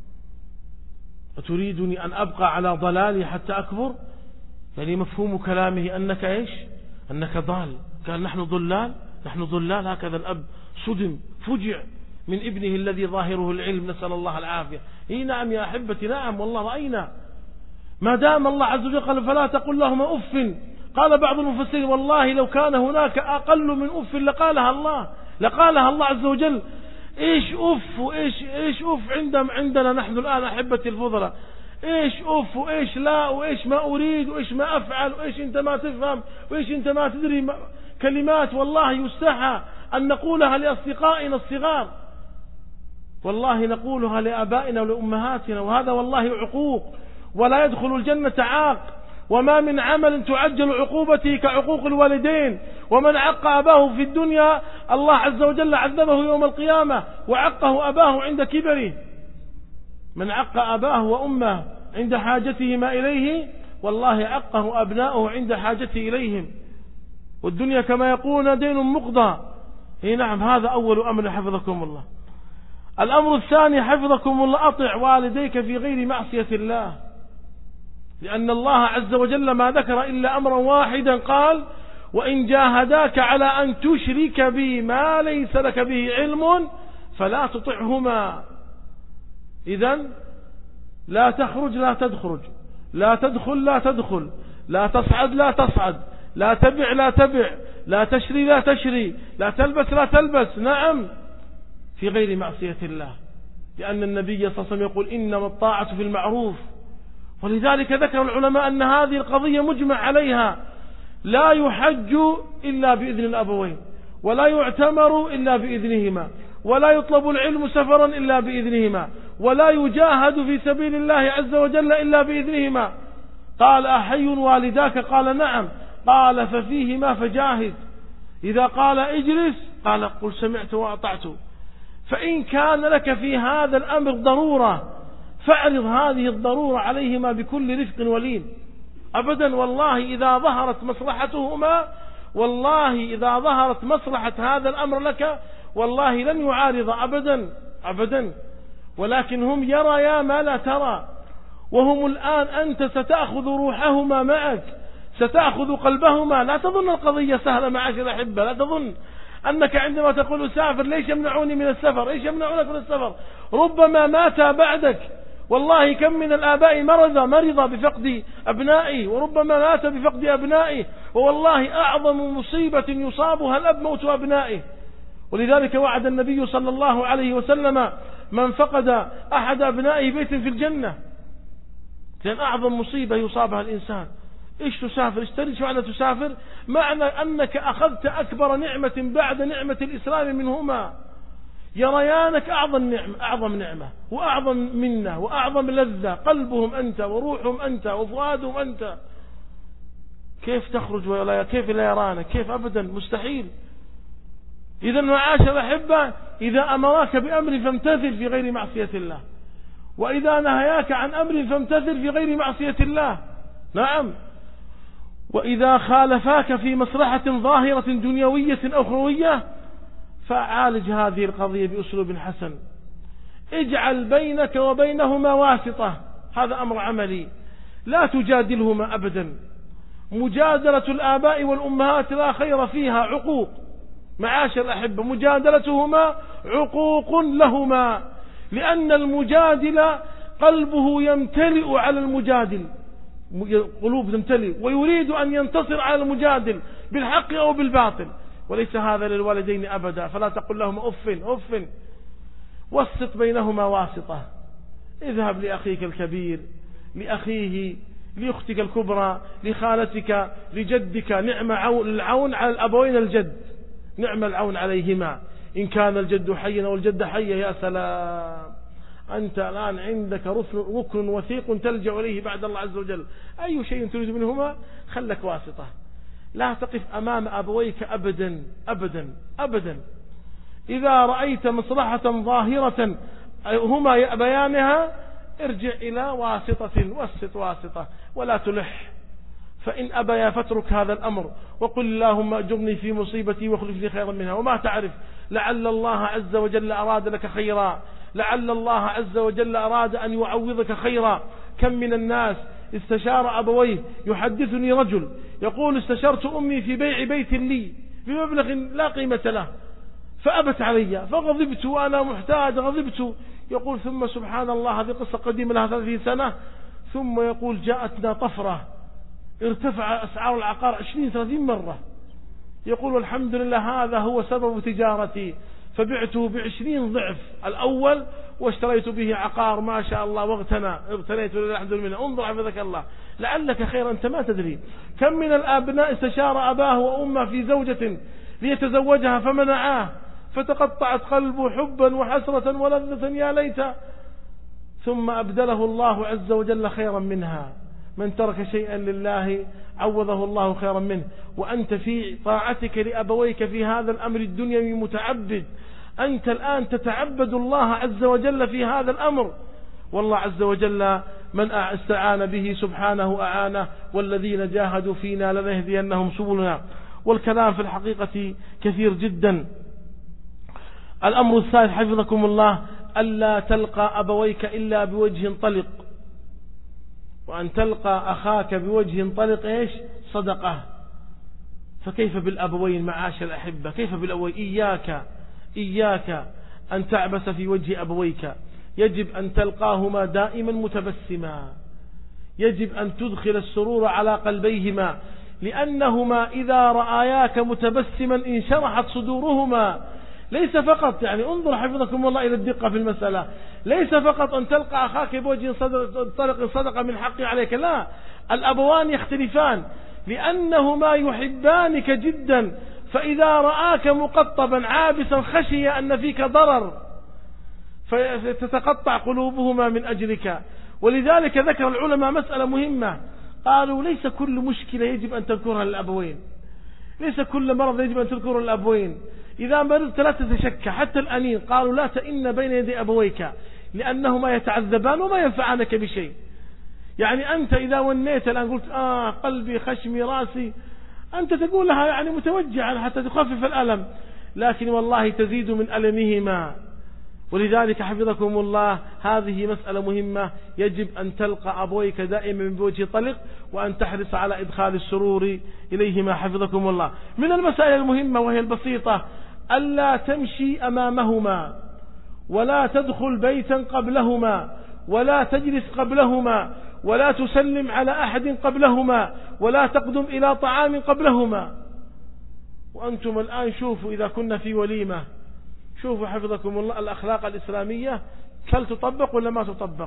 أتريدني أن أبقى على ضلالي حتى أكبر؟ يعني مفهوم كلامه أنك إيش؟ أنك ضال. قال نحن ضلال. هكذا الأب صدم فجع من ابنه الذي ظاهره العلم، نسأل الله العافية. إيه نعم يا أحبتي، نعم والله رأينا، ما دام الله عز وجل قال فلا تقل لهما أف. قال بعض المفسرين والله لو كان هناك أقل من أف لقالها الله عز وجل. إيش أف وإيش أف عندنا نحن الآن أحبتي الفضلاء، إيش أف وإيش لا وإيش ما أريد وإيش ما أفعل وإيش أنت ما تفهم وإيش أنت ما تدري، كلمات والله يستحى أن نقولها لأصدقائنا الصغار، والله نقولها لآبائنا ولأمهاتنا، وهذا والله عقوق، ولا يدخل الجنة عاق. وما من عمل تعجل عقوبته كعقوق الوالدين، ومن عق أباه في الدنيا الله عز وجل عذبه يوم القيامة وعقه أباه عند كبره. من عق أباه وأمه عند حاجتهما إليه والله عقه أبناؤه عند حاجته إليهم، والدنيا كما يقولون دين مقضى. نعم هذا أول أمر حفظكم الله. الأمر الثاني حفظكم الله أطع والديك في غير معصية الله، لأن الله عز وجل ما ذكر إلا أمرا واحدا، قال وإن جاهداك على أن تشرك بي ما ليس لك به علم فلا تطعهما. إذن لا تخرج لا تدخل، لا تدخل لا تدخل، لا تصعد لا تصعد، لا تبع لا تبع، لا تشري لا تشري، لا تلبس لا تلبس، نعم في غير معصية الله، لأن النبي صلى الله عليه وسلم يقول إنما الطاعة في المعروف. ولذلك ذكر العلماء أن هذه القضية مجمع عليها، لا يحج إلا بإذن الأبوين، ولا يعتمر إلا بإذنهما، ولا يطلب العلم سفرا إلا بإذنهما، ولا يجاهد في سبيل الله عز وجل إلا بإذنهما. قال أحي والداك؟ قال نعم. قال ففيهما فجاهد. إذا قال اجلس قال قل سمعت وأطعت. فإن كان لك في هذا الأمر ضرورة فاعرض هذه الضرورة عليهما بكل رفق ولين. أبدا. والله إذا ظهرت مصلحتهما، والله إذا ظهرت مصلحة هذا الأمر لك، والله لن يعارض أبدا أبدا. ولكن هم يرى ما لا ترى، وهم الآن أنت ستأخذ روحهما معك، ستأخذ قلبهما. لا تظن القضية سهلة معاشر الأحبة، لا تظن أنك عندما تقول سافر ليش يمنعوني من السفر، ليش يمنعونك من السفر، ربما مات بعدك. والله كم من الآباء مرض بفقد أبنائه، وربما مات بفقد أبنائه. ووالله أعظم مصيبة يصابها الأب موت أبنائه. ولذلك وعد النبي صلى الله عليه وسلم من فقد أحد أبنائه بيت في الجنة. لأن أعظم مصيبة يصابها الإنسان. إيش تسافر؟ إيش تريد؟ معنى تسافر؟ معنى أنك أخذت أكبر نعمة بعد نعمة الإسلام منهما. يريانك أعظم نعمة وأعظم منة وأعظم لذة، قلبهم أنت وروحهم أنت وفؤادهم أنت. كيف تخرج ولا كيف لا يرانك؟ كيف؟ أبدا مستحيل. إذا معاشر الأحبة، إذا أمرك بأمر فامتثل في غير معصية الله، وإذا نهياك عن أمر فامتثل في غير معصية الله. نعم. وإذا خالفاك في مصلحة ظاهرة دنيوية أو أخروية فعالج هذه القضية بأسلوب حسن. اجعل بينك وبينهما واسطة، هذا أمر عملي. لا تجادلهما أبدا. مجادلة الآباء والأمهات لا خير فيها، عقوق. معاشر الأحبة، مجادلتهما عقوق لهما، لأن المجادل قلبه يمتلئ على المجادل، قلوب تمتلئ، ويريد أن ينتصر على المجادل بالحق أو بالباطل، وليس هذا للوالدين أبدا. فلا تقل لهما أف، وسط بينهما واسطة. اذهب لأخيك الكبير، لأخيه، لأختك الكبرى، لخالتك، لجدك. نعم العون على الأبوين الجد، نعم العون عليهما إن كان الجد حيا أو الجد حيا. يا سلام، أنت الآن عندك ركن وثيق تلجأ إليه بعد الله عز وجل. أي شيء تريد منهما خلك واسطة. لا تقف أمام أبويك أبدا أبدا أبدا. إذا رأيت مصلحة ظاهرة هما يأبيانها ارجع إلى واسطة، وسط واسطة ولا تلح. فإن أبيا فاترك هذا الأمر وقل اللهم أجرني في مصيبتي واخلف لي خيرا منها. وما تعرف، لعل الله عز وجل أراد لك خيرا، لعل الله عز وجل أراد أن يعوضك خيرا. كم من الناس استشار أبويه. يحدثني رجل يقول استشرت أمي في بيع بيت لي بمبلغ لا قيمة له، فأبت علي فغضبت وأنا محتاج، غضبت. يقول ثم سبحان الله، هذه قصة قديمة لها 30 سنة، ثم يقول جاءتنا طفرة، ارتفع أسعار العقار 20-30 مرة. يقول والحمد لله هذا هو سبب تجارتي، فبعته ب20 ضعف الأول واشتريت به عقار ما شاء الله اغتنيت لله الحمد لله. انظر حفظك الله، لعلك خير، أنت ما تدري. كم من الأبناء استشار أباه وأمه في زوجة ليتزوجها فمنعاه، فتقطعت قلبه حبا وحسرة ولذة يا ليت، ثم أبدله الله عز وجل خيرا منها. من ترك شيئا لله عوضه الله خيرا منه. وأنت في طاعتك لأبويك في هذا الأمر الدنيوي متعبد، أنت الآن تتعبد الله عز وجل في هذا الأمر. والله عز وجل من استعان به سبحانه أعانه، والذين جاهدوا فينا لنهدينهم سبلنا. والكلام في الحقيقة كثير جدا. الأمر الثالث حفظكم الله، ألا تلقى أبويك إلا بوجه طلق، وأن تلقى أخاك بوجه طلق إيش؟ صدقة. فكيف بالأبوين معاشر الأحبة؟ كيف بالأبوين؟ إياك أن تعبس في وجه أبويك. يجب أن تلقاهما دائما متبسما، يجب أن تدخل السرور على قلبيهما، لأنهما إذا رآياك متبسما انشرحت صدورهما. ليس فقط، يعني انظر حفظكم الله إلى الدقة في المسألة، ليس فقط أن تلقى أخاك بوجه طلق صدقة من حقه عليك، لا، الأبوان يختلفان لأنهما يحبانك جدا. فإذا رآك مقطبا عابسا خشي أن فيك ضرر فتتقطع قلوبهما من أجلك. ولذلك ذكر العلماء مسألة مهمة، قالوا ليس كل مشكلة يجب أن تذكرها للأبوين، ليس كل مرض يجب أن تذكره للأبوين. إذا مرضت لا تتشكى، حتى الأنين قالوا لا تئن بين يدي أبويك، لأنهما يتعذبان وما ينفعانك بشيء. يعني أنت إذا ونيت الآن قلت قلبي خشمي راسي، أنت تقول لها يعني متوجعا حتى تخفف الألم، لكن والله تزيد من ألمهما. ولذلك حفظكم الله هذه مسألة مهمة، يجب أن تلقى أبويك دائما بوجه طلق، وأن تحرص على إدخال السرور إليهما حفظكم الله. من المسائل المهمة وهي البسيطة ألا تمشي أمامهما، ولا تدخل بيتا قبلهما، ولا تجلس قبلهما، ولا تسلم على أحد قبلهما، ولا تقدم إلى طعام قبلهما. وأنتم الآن شوفوا إذا كنا في وليمة، شوفوا حفظكم الله الأخلاق الإسلامية هل تطبق ولا ما تطبق؟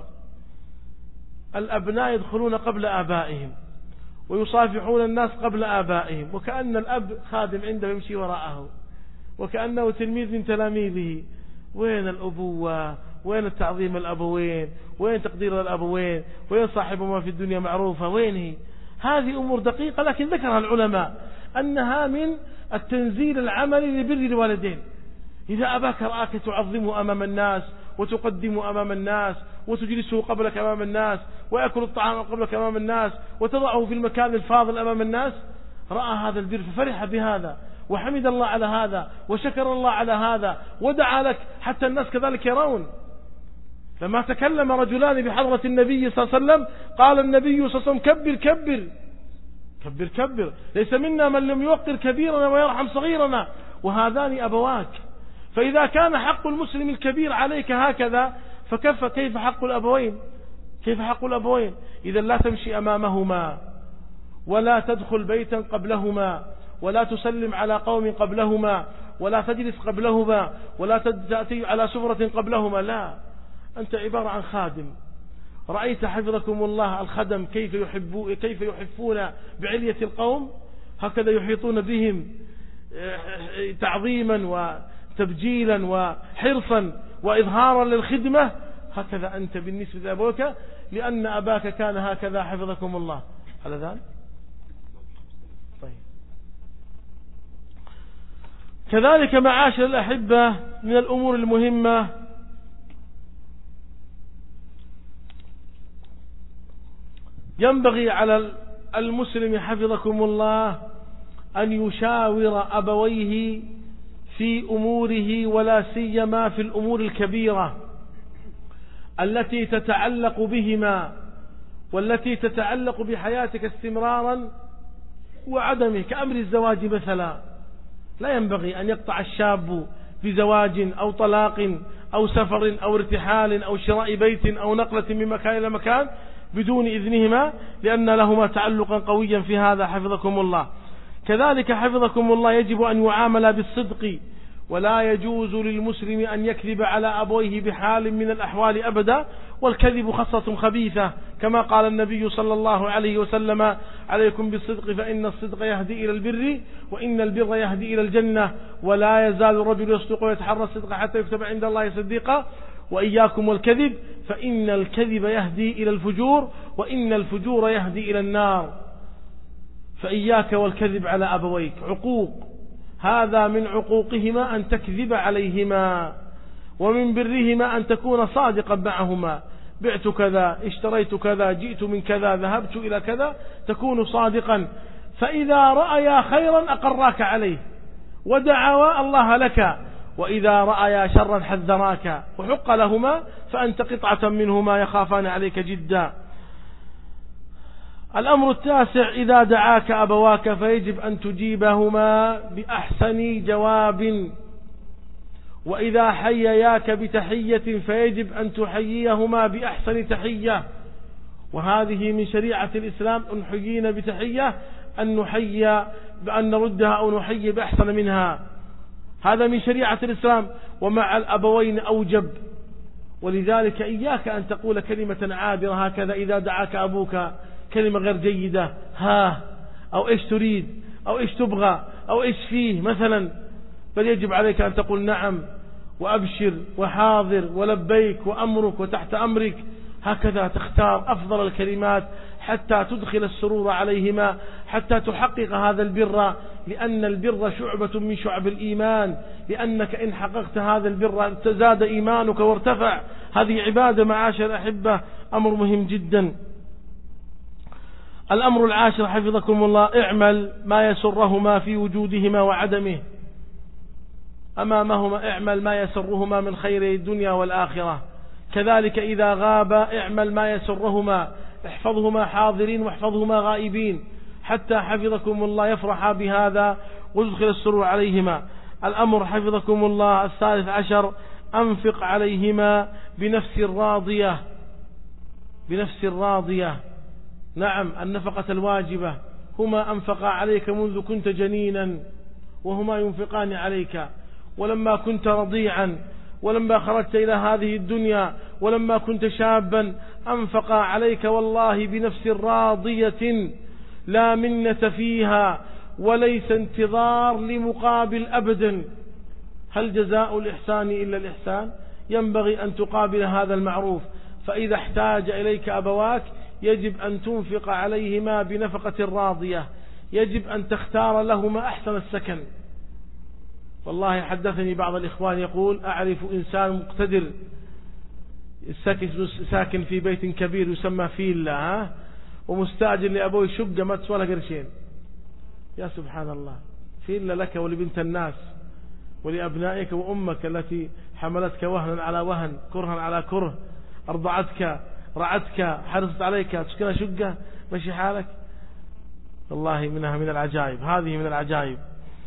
الأبناء يدخلون قبل آبائهم، ويصافحون الناس قبل آبائهم، وكأن الأب خادم عنده يمشي وراءه، وكأنه تلميذ من تلاميذه. وين الأبوة؟ وين التعظيم الأبوين؟ وين تقدير الأبوين؟ وين صاحبهما في الدنيا معروفة؟ وين هي؟ هذه أمور دقيقة لكن ذكرها العلماء أنها من التنزيل العملي لبر الوالدين. إذا أباك رآك تعظمه أمام الناس، وتقدمه أمام الناس، وتجلسه قبلك أمام الناس، ويأكل الطعام قبلك أمام الناس، وتضعه في المكان الفاضل أمام الناس، رأى هذا البر ففرح بهذا، وحمد الله على هذا، وشكر الله على هذا، ودعا لك حتى الناس كذلك يرون. لما تكلم رجلان بحضرة النبي صلى الله عليه وسلم قال النبي صلى الله عليه وسلم كبر كبر كبر كبر، ليس منا من لم يوقر كبيرنا ويرحم صغيرنا، وهذان أبواك. فإذا كان حق المسلم الكبير عليك هكذا، كيف حق الأبوين؟ كيف حق الأبوين؟ إذا لا تمشي أمامهما، ولا تدخل بيتا قبلهما، ولا تسلم على قوم قبلهما، ولا تجلس قبلهما، ولا تأتي على سفرة قبلهما. لا، أنت عبارة عن خادم. رأيت حفظكم الله الخدم كيف يحفون بعلية القوم، هكذا يحيطون بهم تعظيما وتبجيلا وحرصا وإظهارا للخدمة. هكذا أنت بالنسبة لأبوك، لأن أباك كان هكذا حفظكم الله. على ذلك طيب. كذلك معاشر الأحبة من الأمور المهمة ينبغي على المسلم حفظكم الله أن يشاور أبويه في أموره، ولا سيما في الأمور الكبيرة التي تتعلق بهما، والتي تتعلق بحياتك استمرارا وعدمه، كأمر الزواج مثلا. لا ينبغي أن يقطع الشاب بزواج أو طلاق أو سفر أو ارتحال أو شراء بيت أو نقلة من مكان إلى مكان بدون إذنهما، لأن لهما تعلقا قويا في هذا حفظكم الله. كذلك حفظكم الله يجب أن يعامل بالصدق، ولا يجوز للمسلم أن يكذب على أبويه بحال من الأحوال أبدا، والكذب خصلة خبيثة، كما قال النبي صلى الله عليه وسلم عليكم بالصدق فإن الصدق يهدي إلى البر، وإن البر يهدي إلى الجنة، ولا يزال الرجل يصدق ويتحرى الصدق حتى يكتب عند الله صديقا، وإياكم والكذب فإن الكذب يهدي إلى الفجور، وإن الفجور يهدي إلى النار. فإياك والكذب على أبويك، عقوق، هذا من عقوقهما أن تكذب عليهما، ومن برهما أن تكون صادقا معهما. بعت كذا، اشتريت كذا، جئت من كذا، ذهبت إلى كذا، تكون صادقا. فإذا رأيا خيرا أقراك عليه ودعوا الله لك، وإذا رأيا شرا حذراك، وحق لهما فأنت قطعة منهما يخافان عليك جدا. الأمر التاسع: إذا دعاك أبواك فيجب أن تجيبهما بأحسن جواب، وإذا حيياك بتحية فيجب أن تحييهما بأحسن تحية. وهذه من شريعة الإسلام، أن حيينا بتحية أن نحيي بأن نردها أو نحيي بأحسن منها، هذا من شريعة الإسلام. ومع الأبوين أوجب. ولذلك إياك أن تقول كلمة عابرة هكذا إذا دعاك أبوك، كلمة غير جيدة، ها، أو إيش تريد، أو إيش تبغى، أو إيش فيه مثلا، بل يجب عليك أن تقول نعم وأبشر وحاضر ولبيك وأمرك وتحت أمرك. هكذا تختار أفضل الكلمات حتى تدخل السرور عليهما، حتى تحقق هذا البر، لأن البر شعبة من شعب الإيمان، لأنك إن حققت هذا البر تزاد إيمانك وارتفع. هذه عبادة معاشر الأحبة، أمر مهم جدا. الأمر العاشر حفظكم الله: اعمل ما يسرهما في وجودهما وعدمه. أمامهما اعمل ما يسرهما من خير الدنيا والآخرة، كذلك إذا غاب اعمل ما يسرهما، احفظهما حاضرين واحفظهما غائبين، حتى حفظكم الله يفرح بهذا ويدخل السرور عليهما. الأمر حفظكم الله الثالث عشر: أنفق عليهما بنفس راضية. بنفس راضية، نعم، النفقة الواجبة. هما أنفقا عليك منذ كنت جنينا، وهما ينفقان عليك، ولما كنت رضيعا، ولما خرجت إلى هذه الدنيا، ولما كنت شابا، أنفقا عليك والله بنفس راضية لا منة فيها وليس انتظار لمقابل أبدا. هل جزاء الإحسان إلا الإحسان؟ ينبغي أن تقابل هذا المعروف. فإذا احتاج إليك أبواك يجب أن تنفق عليهما بنفقة راضية، يجب أن تختار لهما أحسن السكن. والله حدثني بعض الإخوان يقول: أعرف إنسان مقتدر ساكن في بيت كبير يسمى فيلا، ومستأجر لأبوي شقة ما تسوى لها قرشين. يا سبحان الله، فيلا لك ولبنت الناس ولأبنائك وأمك التي حملتك وهنا على وهن، كرها على كره، أرضعتك، رعتك، حرصت عليك، تسكنها شقة مشي حالك. والله منها من العجائب، هذه من العجائب.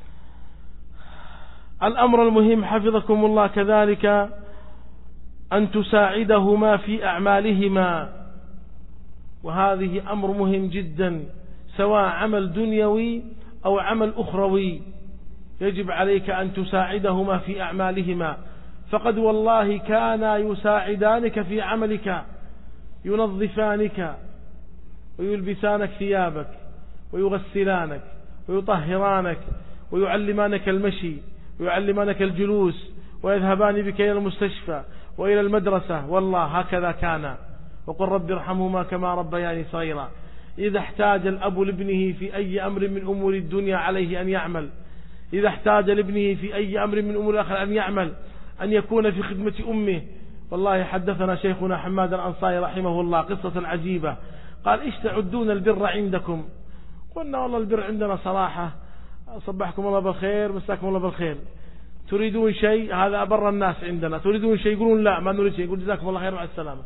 الأمر المهم حفظكم الله كذلك أن تساعدهما في أعمالهما، وهذه أمر مهم جدا، سواء عمل دنيوي أو عمل أخروي، يجب عليك أن تساعدهما في أعمالهما. فقد والله كانا يساعدانك في عملك، ينظفانك ويلبسانك ثيابك ويغسلانك ويطهرانك ويعلمانك المشي ويعلمانك الجلوس ويذهبان بك إلى المستشفى وإلى المدرسة. والله هكذا كان. وقل رب ارحمهما كما ربياني صغيرا. إذا احتاج الأب لابنه في أي أمر من أمور الدنيا عليه أن يعمل، إذا احتاج لابنه في أي أمر من أمور الآخرة أن يعمل، أن يكون في خدمة أمه. والله حدثنا شيخنا حماد الأنصاري رحمه الله قصة عجيبة، قال: إيش تعدون البر عندكم؟ قلنا: والله البر عندنا صراحة، صبحكم الله بالخير، مساكم الله بالخير. تريدون شيء؟ هذا أبر الناس عندنا. تريدون شيء؟ يقولون: لا ما نريد شيء. يقول: جزاكم الله خير مع السلامة.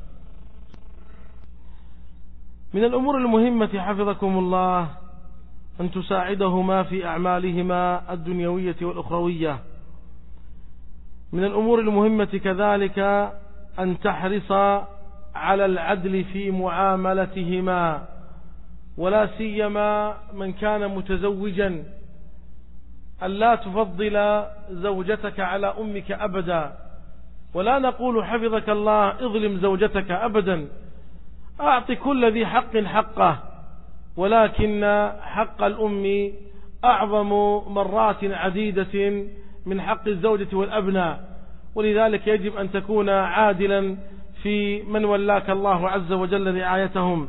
من الأمور المهمة حفظكم الله أن تساعدهما في أعمالهما الدنيوية والأخروية. من الأمور المهمة كذلك أن تحرص على العدل في معاملتهما، ولا سيما من كان متزوجا، أن لا تفضل زوجتك على أمك أبدا. ولا نقول حفظك الله اظلم زوجتك أبدا، أعط كل ذي حق حقه، ولكن حق الأم أعظم مرات عديدة من حق الزوجة والأبناء. ولذلك يجب أن تكون عادلا في من ولاك الله عز وجل رعايتهم.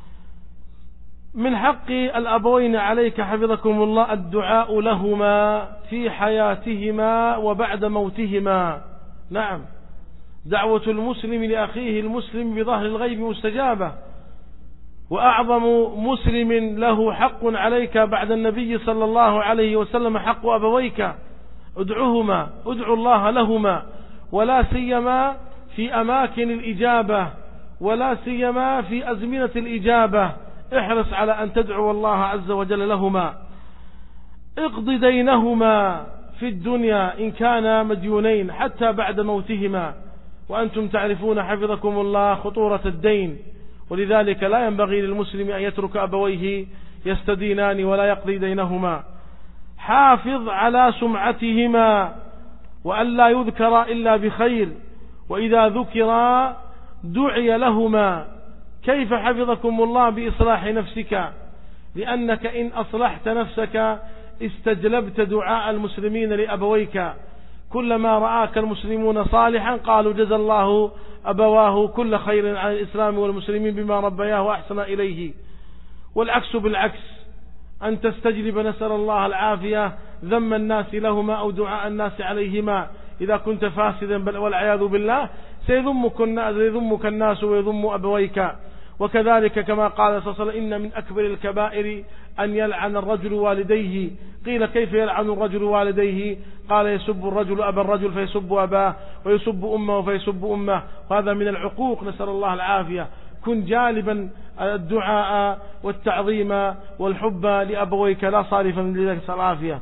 من حق الأبوين عليك حفظكم الله الدعاء لهما في حياتهما وبعد موتهما. نعم، دعوة المسلم لأخيه المسلم بظهر الغيب مستجابة. وأعظم مسلم له حق عليك بعد النبي صلى الله عليه وسلم حق أبويك، ادعوهما، ادعو الله لهما، ولا سيما في أماكن الإجابة، ولا سيما في أزمنة الإجابة. احرص على أن تدعو الله عز وجل لهما. اقض دينهما في الدنيا إن كانا مديونين حتى بعد موتهما، وأنتم تعرفون حفظكم الله خطورة الدين، ولذلك لا ينبغي للمسلم أن يترك أبويه يستدينان ولا يقضي دينهما. حافظ على سمعتهما وأن لا يذكر إلا بخير، وإذا ذكر دعي لهما. كيف حفظكم الله بإصلاح نفسك؟ لأنك إن أصلحت نفسك استجلبت دعاء المسلمين لأبويك. كلما رآك المسلمون صالحا قالوا جزى الله أبواه كل خير عن الإسلام والمسلمين بما ربياه وأحسن إليه. والعكس بالعكس، أن تستجلب نسأل الله العافية ذم الناس لهما أو دعاء الناس عليهما. إذا كنت فاسدا بل والعياذ بالله سيذمك الناس ويذم أبويك. وكذلك كما قال صلى الله عليه وسلم إن من أكبر الكبائر أن يلعن الرجل والديه. قيل كيف يلعن الرجل والديه؟ قال يسب الرجل أبا الرجل فيسب أباه، ويسب أمه فيسب أمه، وهذا من العقوق، نسأل الله العافية. كن جالبا الدعاء والتعظيم والحب لأبويك لا صارفا لذلك العافية.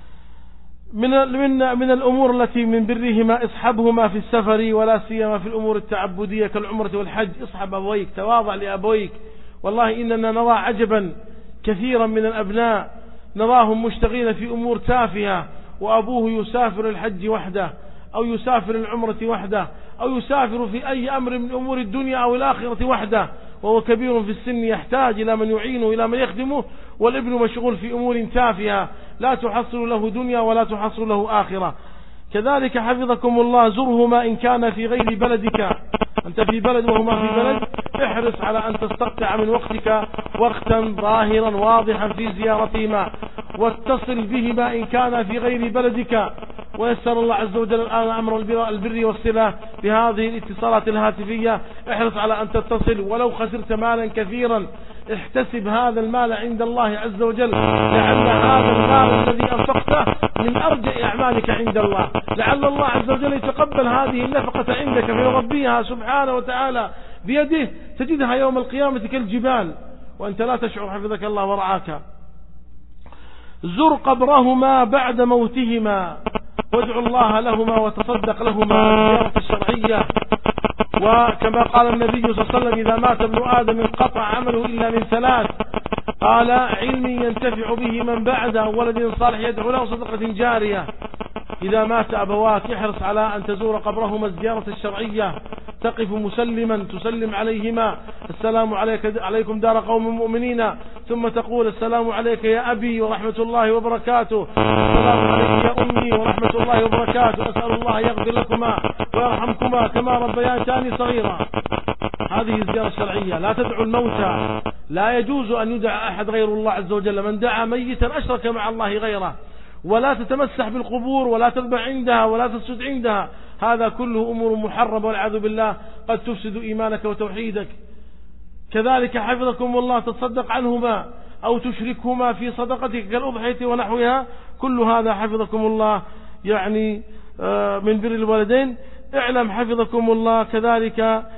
من الأمور التي من برهما اصحبهما في السفر، ولا سيما في الأمور التعبدية كالعمرة والحج. اصحب أبويك، تواضع لأبويك. والله إننا نرى عجبا كثيرا من الأبناء نراهم مشتغلين في أمور تافهة، وأبوه يسافر الحج وحده، أو يسافر العمرة وحده، أو يسافر في أي أمر من أمور الدنيا أو الآخرة وحده، وهو كبير في السن يحتاج إلى من يعينه، إلى من يخدمه، والابن مشغول في أمور تافهة لا تحصل له دنيا ولا تحصل له آخرة. كذلك حفظكم الله زرهما إن كان في غير بلدك، أنت في بلد وهما في بلد، احرص على أن تستقطع من وقتك وقتا ظاهرا واضحا في زيارتهما، واتصل بهما إن كان في غير بلدك. ويسر الله عز وجل الآن أمر البر والصلة بهذه الاتصالات الهاتفية. احرص على أن تتصل ولو خسرت مالا كثيرا، احتسب هذا المال عند الله عز وجل، لعل هذا المال الذي أنفقته من أرجى أعمالك عند الله، لعل الله عز وجل يتقبل هذه النفقة عندك فيربيها سبحانه وتعالى بيده، تجدها يوم القيامة كالجبال وأنت لا تشعر حفظك الله ورعاك. زر قبرهما بعد موتهما، وادعو الله لهما وتصدق لهما بالزيارة الشرعية. وكما قال النبي صلى الله عليه وسلم إذا مات ابن آدم انقطع عمله إلا من ثلاث، قال علم ينتفع به من بعده، ولد صالح يدعو له، صدقة جارية. إذا مات أبواك احرص على أن تزور قبرهما الزيارة الشرعية، تقف مسلما تسلم عليهما السلام عليكم دار قوم مؤمنين، ثم تقول السلام عليك يا أبي ورحمة الله وبركاته، السلام عليك يا أمي ورحمة الله وبركاته، أسأل الله يغفر لكما ويرحمكما كما ربياني صغيرا. هذه الزيارة الشرعية. لا تدعو الموتى، لا يجوز أن يدعى أحد غير الله عز وجل، من دعا ميتا أشرك مع الله غيره. ولا تتمسح بالقبور، ولا تذبح عندها، ولا تسجد عندها، هذا كله أمور محرمة والعياذ بالله قد تفسد إيمانك وتوحيدك. كذلك حفظكم الله تصدق عنهما أو تشركهما في صدقتك كالأضحية ونحوها، كل هذا حفظكم الله يعني من بر الوالدين. اعلم حفظكم الله كذلك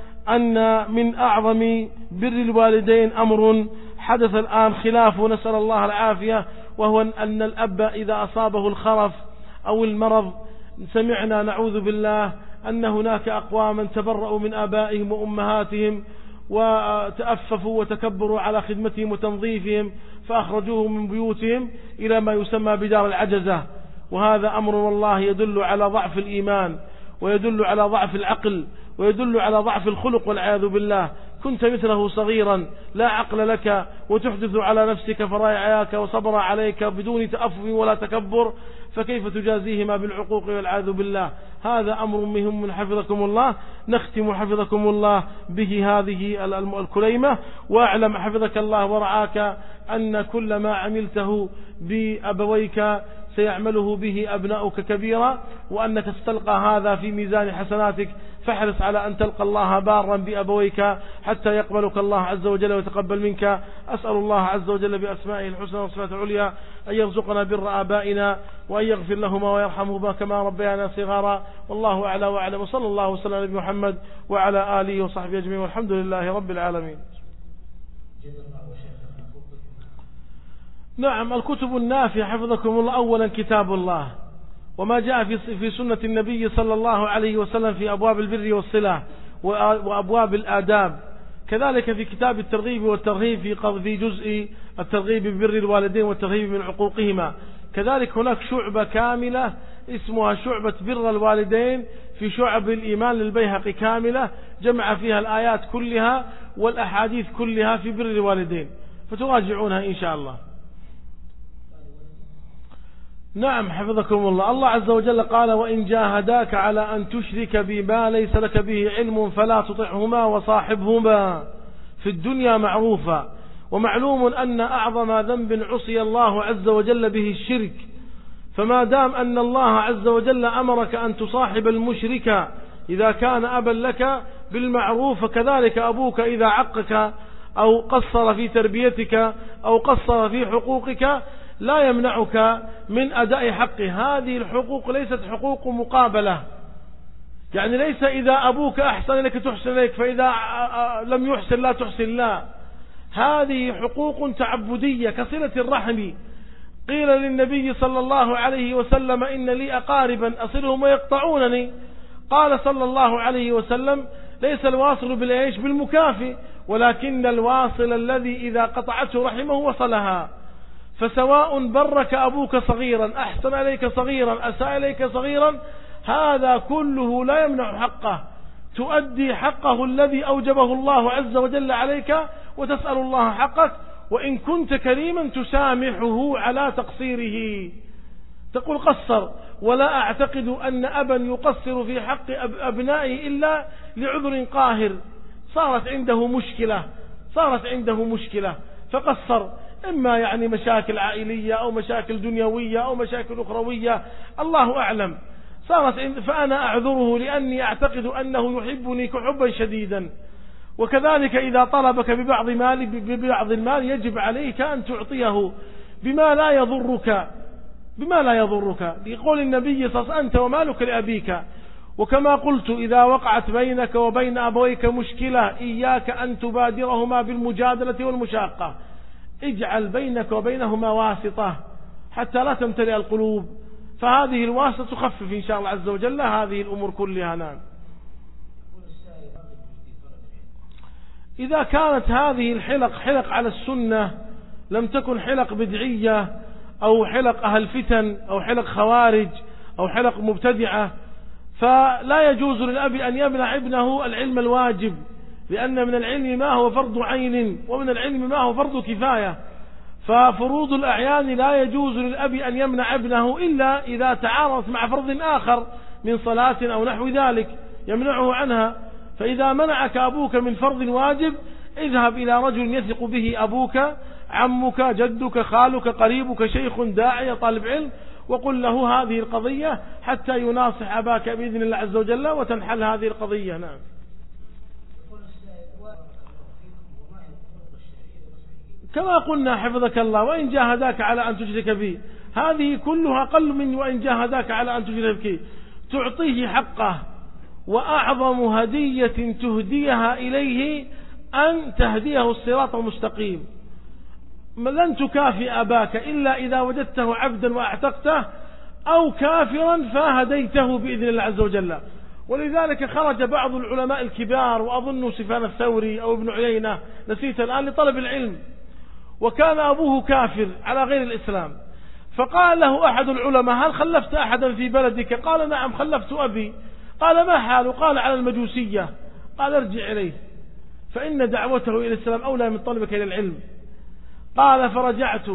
أن من أعظم بر الوالدين أمر حدث الآن خلافه، نسأل الله العافية، وهو أن الأب إذا أصابه الخرف أو المرض، سمعنا نعوذ بالله أن هناك أقواما تبرأوا من آبائهم وأمهاتهم وتأففوا وتكبروا على خدمتهم وتنظيفهم، فأخرجوهم من بيوتهم إلى ما يسمى بدار العجزة. وهذا أمر والله يدل على ضعف الإيمان، ويدل على ضعف العقل، ويدل على ضعف الخلق والعياذ بالله. كنت مثله صغيرا لا عقل لك، وتحدث على نفسك فراعياك وصبر عليك بدون تأفف ولا تكبر، فكيف تجازيهما بالعقوق والعياذ بالله؟ هذا أمر مهم حفظكم الله. نختم حفظكم الله به هذه الكليمة. وأعلم حفظك الله ورعاك أن كل ما عملته بأبويك سيعمله به أبناؤك كبيرا، وأنك ستلقى هذا في ميزان حسناتك، فاحرص على أن تلقى الله بارا بأبويك حتى يقبلك الله عز وجل ويتقبل منك. أسأل الله عز وجل بأسمائه الحسنى وصفاته العليا أن يرزقنا بر آبائنا، وأن يغفر لهما ويرحمهما كما ربيانا صغارا. والله أعلى وأعلم، وصلى الله وسلم على نبينا محمد وعلى آله وصحبه أجمعين، والحمد لله رب العالمين. نعم، الكتب النافعة حفظكم الله، أولا كتاب الله، وما جاء في سنة النبي صلى الله عليه وسلم في أبواب البر والصلة وأبواب الآداب. كذلك في كتاب الترغيب والترهيب في جزء الترغيب ببر الوالدين والترهيب من عقوقهما. كذلك هناك شعبة كاملة اسمها شعبة بر الوالدين في شعب الإيمان للبيهقي كاملة، جمع فيها الآيات كلها والأحاديث كلها في بر الوالدين، فتراجعونها إن شاء الله. نعم حفظكم الله. الله عز وجل قال وإن جاهداك على أن تشرك بما ليس لك به علم فلا تطعهما وصاحبهما في الدنيا معروفا. ومعلوم أن أعظم ذنب عصي الله عز وجل به الشرك، فما دام أن الله عز وجل أمرك أن تصاحب المشرك إذا كان أبا لك بالمعروف، فكذلك أبوك إذا عقك أو قصر في تربيتك أو قصر في حقوقك لا يمنعك من أداء حقه. هذه الحقوق ليست حقوق مقابلة، يعني ليس إذا أبوك أحسن لك تحسن إليك، فإذا لم يحسن لا تحسن، لا، هذه حقوق تعبدية كصلة الرحم. قيل للنبي صلى الله عليه وسلم إن لي أقاربا أصلهم ويقطعونني، قال صلى الله عليه وسلم ليس الواصل بالمكافئ، ولكن الواصل الذي إذا قطعته رحمه وصلها. فسواء برك أبوك صغيرا، أحسن إليك صغيرا، أساء إليك صغيرا، هذا كله لا يمنع حقه. تؤدي حقه الذي أوجبه الله عز وجل عليك وتسأل الله حقك، وإن كنت كريما تسامحه على تقصيره، تقول قصر. ولا أعتقد أن أبا يقصر في حق أبنائه إلا لعذر قاهر، صارت عنده مشكلة فقصر، إما يعني مشاكل عائلية أو مشاكل دنيوية أو مشاكل أخروية، الله أعلم، فأنا أعذره لأني أعتقد أنه يحبني حبا شديدا. وكذلك إذا طلبك ببعض المال يجب عليك أن تعطيه بما لا يضرك، لقول النبي صلى الله عليه وسلم أنت ومالك لأبيك. وكما قلت إذا وقعت بينك وبين أبويك مشكلة إياك أن تبادرهما بالمجادلة والمشاقة، اجعل بينك وبينهما واسطة حتى لا تمتلئ القلوب، فهذه الواسطة تخفف إن شاء الله عز وجل هذه الأمور كلها. نعم. إذا كانت هذه الحلق حلق على السنة، لم تكن حلق بدعية أو حلق أهل فتن أو حلق خوارج أو حلق مبتدعة، فلا يجوز للأب أن يمنع ابنه العلم الواجب، لأن من العلم ما هو فرض عين ومن العلم ما هو فرض كفاية. ففروض الأعيان لا يجوز للأب أن يمنع ابنه إلا إذا تعارضت مع فرض آخر من صلاة أو نحو ذلك يمنعه عنها. فإذا منعك أبوك من فرض واجب اذهب إلى رجل يثق به، أبوك، عمك، جدك، خالك، قريبك، شيخ، داعية، طالب علم، وقل له هذه القضية حتى يناصح أباك بإذن الله عز وجل وتنحل هذه القضية. نعم. كما قلنا حفظك الله، وإن جاهداك على أن تشرك به، هذه كلها أقل من وإن جاهداك على أن تشرك به، تعطيه حقه. وأعظم هدية تهديها إليه أن تهديه الصراط المستقيم. لن تكافئ أباك إلا إذا وجدته عبدا وأعتقته أو كافرا فهديته بإذن الله عز وجل. ولذلك خرج بعض العلماء الكبار، وأظن سفيان الثوري أو ابن عيينة نسيت الآن، لطلب العلم، وكان أبوه كافر على غير الإسلام، فقال له أحد العلماء هل خلفت أحدا في بلدك؟ قال نعم خلفت أبي. قال ما حاله؟ قال على المجوسية. قال ارجع إليه فإن دعوته إلى الإسلام أولى من طلبك إلى العلم. قال فرجعت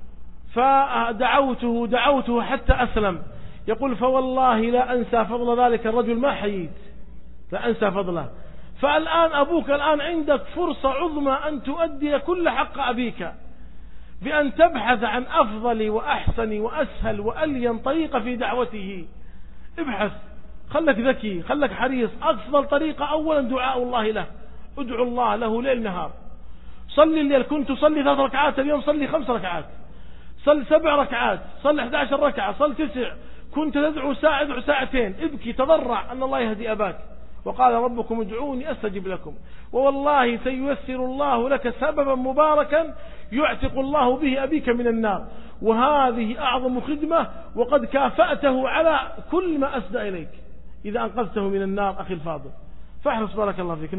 فدعوته حتى أسلم. يقول فوالله لا أنسى فضل ذلك الرجل ما حييت، لا أنسى فضله. فالآن أبوك الآن عندك فرصة عظمى أن تؤدي كل حق أبيك بأن تبحث عن أفضل وأحسن وأسهل وألين طريقة في دعوته. ابحث، خلك ذكي، خلك حريص. أفضل طريقة أولا دعاء الله له، ادعو الله له ليل نهار. صلي الليل، كنت تصلي 3 ركعات اليوم صلي 5 ركعات، صل 7 ركعات، صل 11 ركعة، صل 9. كنت تدعو ساعة ادعو ساعتين، ابكي تضرع أن الله يهدي أباك. وقال ربكم ادعوني أستجب لكم. ووالله سييسر الله لك سببا مباركا يعتق الله به أبيك من النار، وهذه أعظم خدمة، وقد كافأته على كل ما أسدى إليك إذا أنقذته من النار أخي الفاضل. فاحرص بارك الله فيك.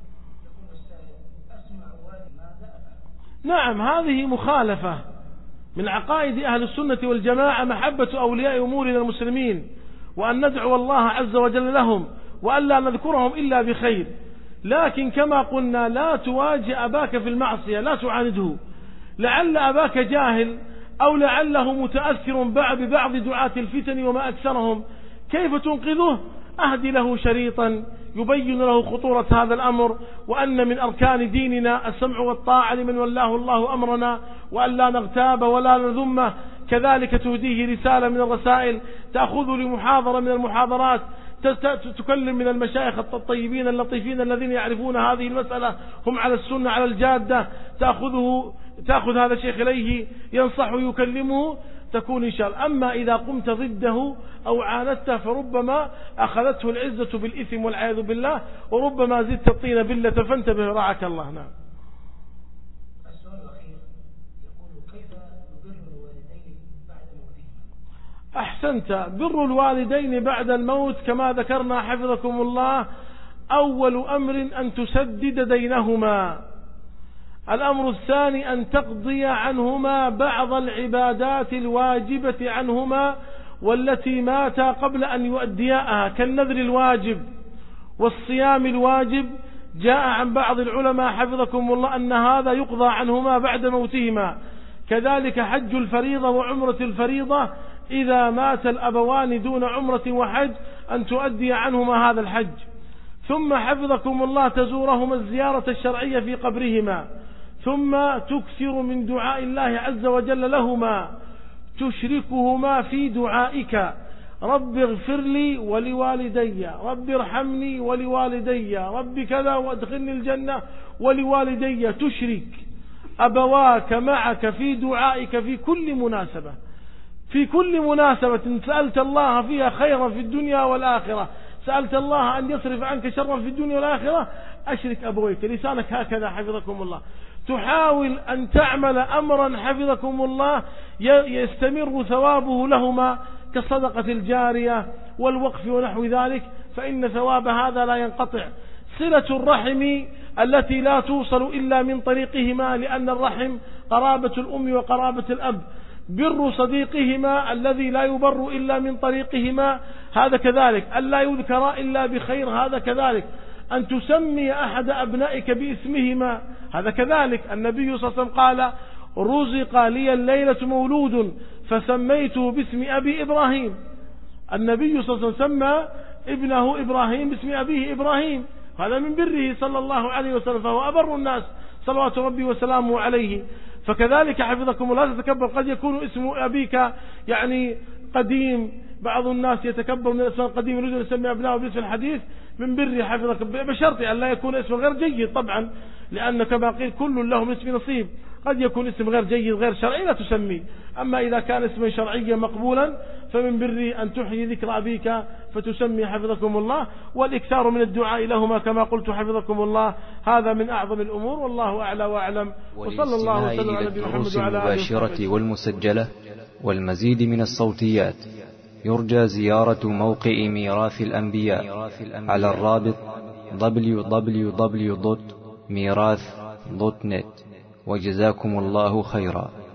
نعم هذه مخالفة من عقائد أهل السنة والجماعة، محبة أولياء أمورنا المسلمين، وأن ندعو الله عز وجل لهم، وأن لا نذكرهم إلا بخير. لكن كما قلنا لا تواجه أباك في المعصية، لا تعانده. لعل أباك جاهل أو لعله متأثر ببعض دعاة الفتن وما أكثرهم. كيف تنقذه؟ أهدي له شريطا يبين له خطورة هذا الأمر، وأن من أركان ديننا السمع والطاعة لمن ولاه الله أمرنا، وأن لا نغتاب ولا نذمه. كذلك تهديه رسالة من الرسائل، تأخذ لمحاضرة من المحاضرات، تكلم من المشايخ الطيبين اللطيفين الذين يعرفون هذه المسألة، هم على السنة على الجادة، تأخذ هذا الشيخ إليه ينصحه يكلمه، تكون إن شاء الله. أما إذا قمت ضده أو عاندته فربما أخذته العزة بالإثم والعياذ بالله، وربما زدت الطين بلة، فانتبه رعاك الله. نعم. السؤال الأخير يقول: كيف نبر الوالدين بعد موتهما؟ أحسنت. بر الوالدين بعد الموت كما ذكرنا حفظكم الله، أول أمر أن تسدد دينهما. الأمر الثاني أن تقضي عنهما بعض العبادات الواجبة عنهما والتي ماتا قبل أن يؤدياها، كالنذر الواجب والصيام الواجب. جاء عن بعض العلماء حفظكم الله أن هذا يقضى عنهما بعد موتهما. كذلك حج الفريضة وعمرة الفريضة، إذا مات الأبوان دون عمرة وحج أن تؤدي عنهما هذا الحج. ثم حفظكم الله تزورهما الزيارة الشرعية في قبرهما، ثم تكثر من دعاء الله عز وجل لهما، تشركهما في دعائك: رب اغفر لي ولوالدي، رب ارحمني ولوالدي، رب كذا وادخلني الجنة ولوالدي. تشرك أبواك معك في دعائك في كل مناسبة، في كل مناسبة سألت الله فيها خيرا في الدنيا والآخرة، سألت الله أن يصرف عنك شرا في الدنيا والآخرة، أشرك أبويك. لسانك هكذا حفظكم الله. تحاول أن تعمل أمرا حفظكم الله يستمر ثوابه لهما، كالصدقة الجارية والوقف ونحو ذلك، فإن ثواب هذا لا ينقطع. صلة الرحم التي لا توصل إلا من طريقهما، لأن الرحم قرابة الأم وقرابة الأب. بر صديقهما الذي لا يبر إلا من طريقهما، هذا كذلك. ألا يذكر إلا بخير، هذا كذلك. أن تسمي أحد أبنائك باسمهما، هذا كذلك. النبي صلى الله عليه وسلم قال: رزق لي الليلة مولود فسميته باسم أبي إبراهيم. النبي صلى الله عليه وسلم سمى ابنه إبراهيم باسم أبيه إبراهيم، هذا من بره صلى الله عليه وسلم، فهو أبر الناس صلوات ربي وسلامه عليه. فكذلك حفظكم الله لا تتكبر، قد يكون اسم أبيك يعني قديم، بعض الناس يتكبر من الاسم القديم يريد أن يسمي أبنائه باسم الحديث، من بر حفظكم، بشرط أن لا يكون اسم غير جيد طبعا، لأن كما قيل كل له اسم نصيب. قد يكون اسم غير جيد غير شرعي لا تسميه، أما إذا كان اسما شرعيا مقبولا فمن بر أن تحيي ذكر أبيك فتسمي حفظكم الله. والإكثار من الدعاء لهما كما قلت حفظكم الله، هذا من أعظم الأمور، والله أعلى وأعلم. وصلى الله وسلم على نبينا محمد وعلى آله وصحبه. المباشرة والمسجلة والمزيد من الصوتيات يرجى زيارة موقع ميراث الأنبياء على الرابط www.mirath.net. وجزاكم الله خيرا.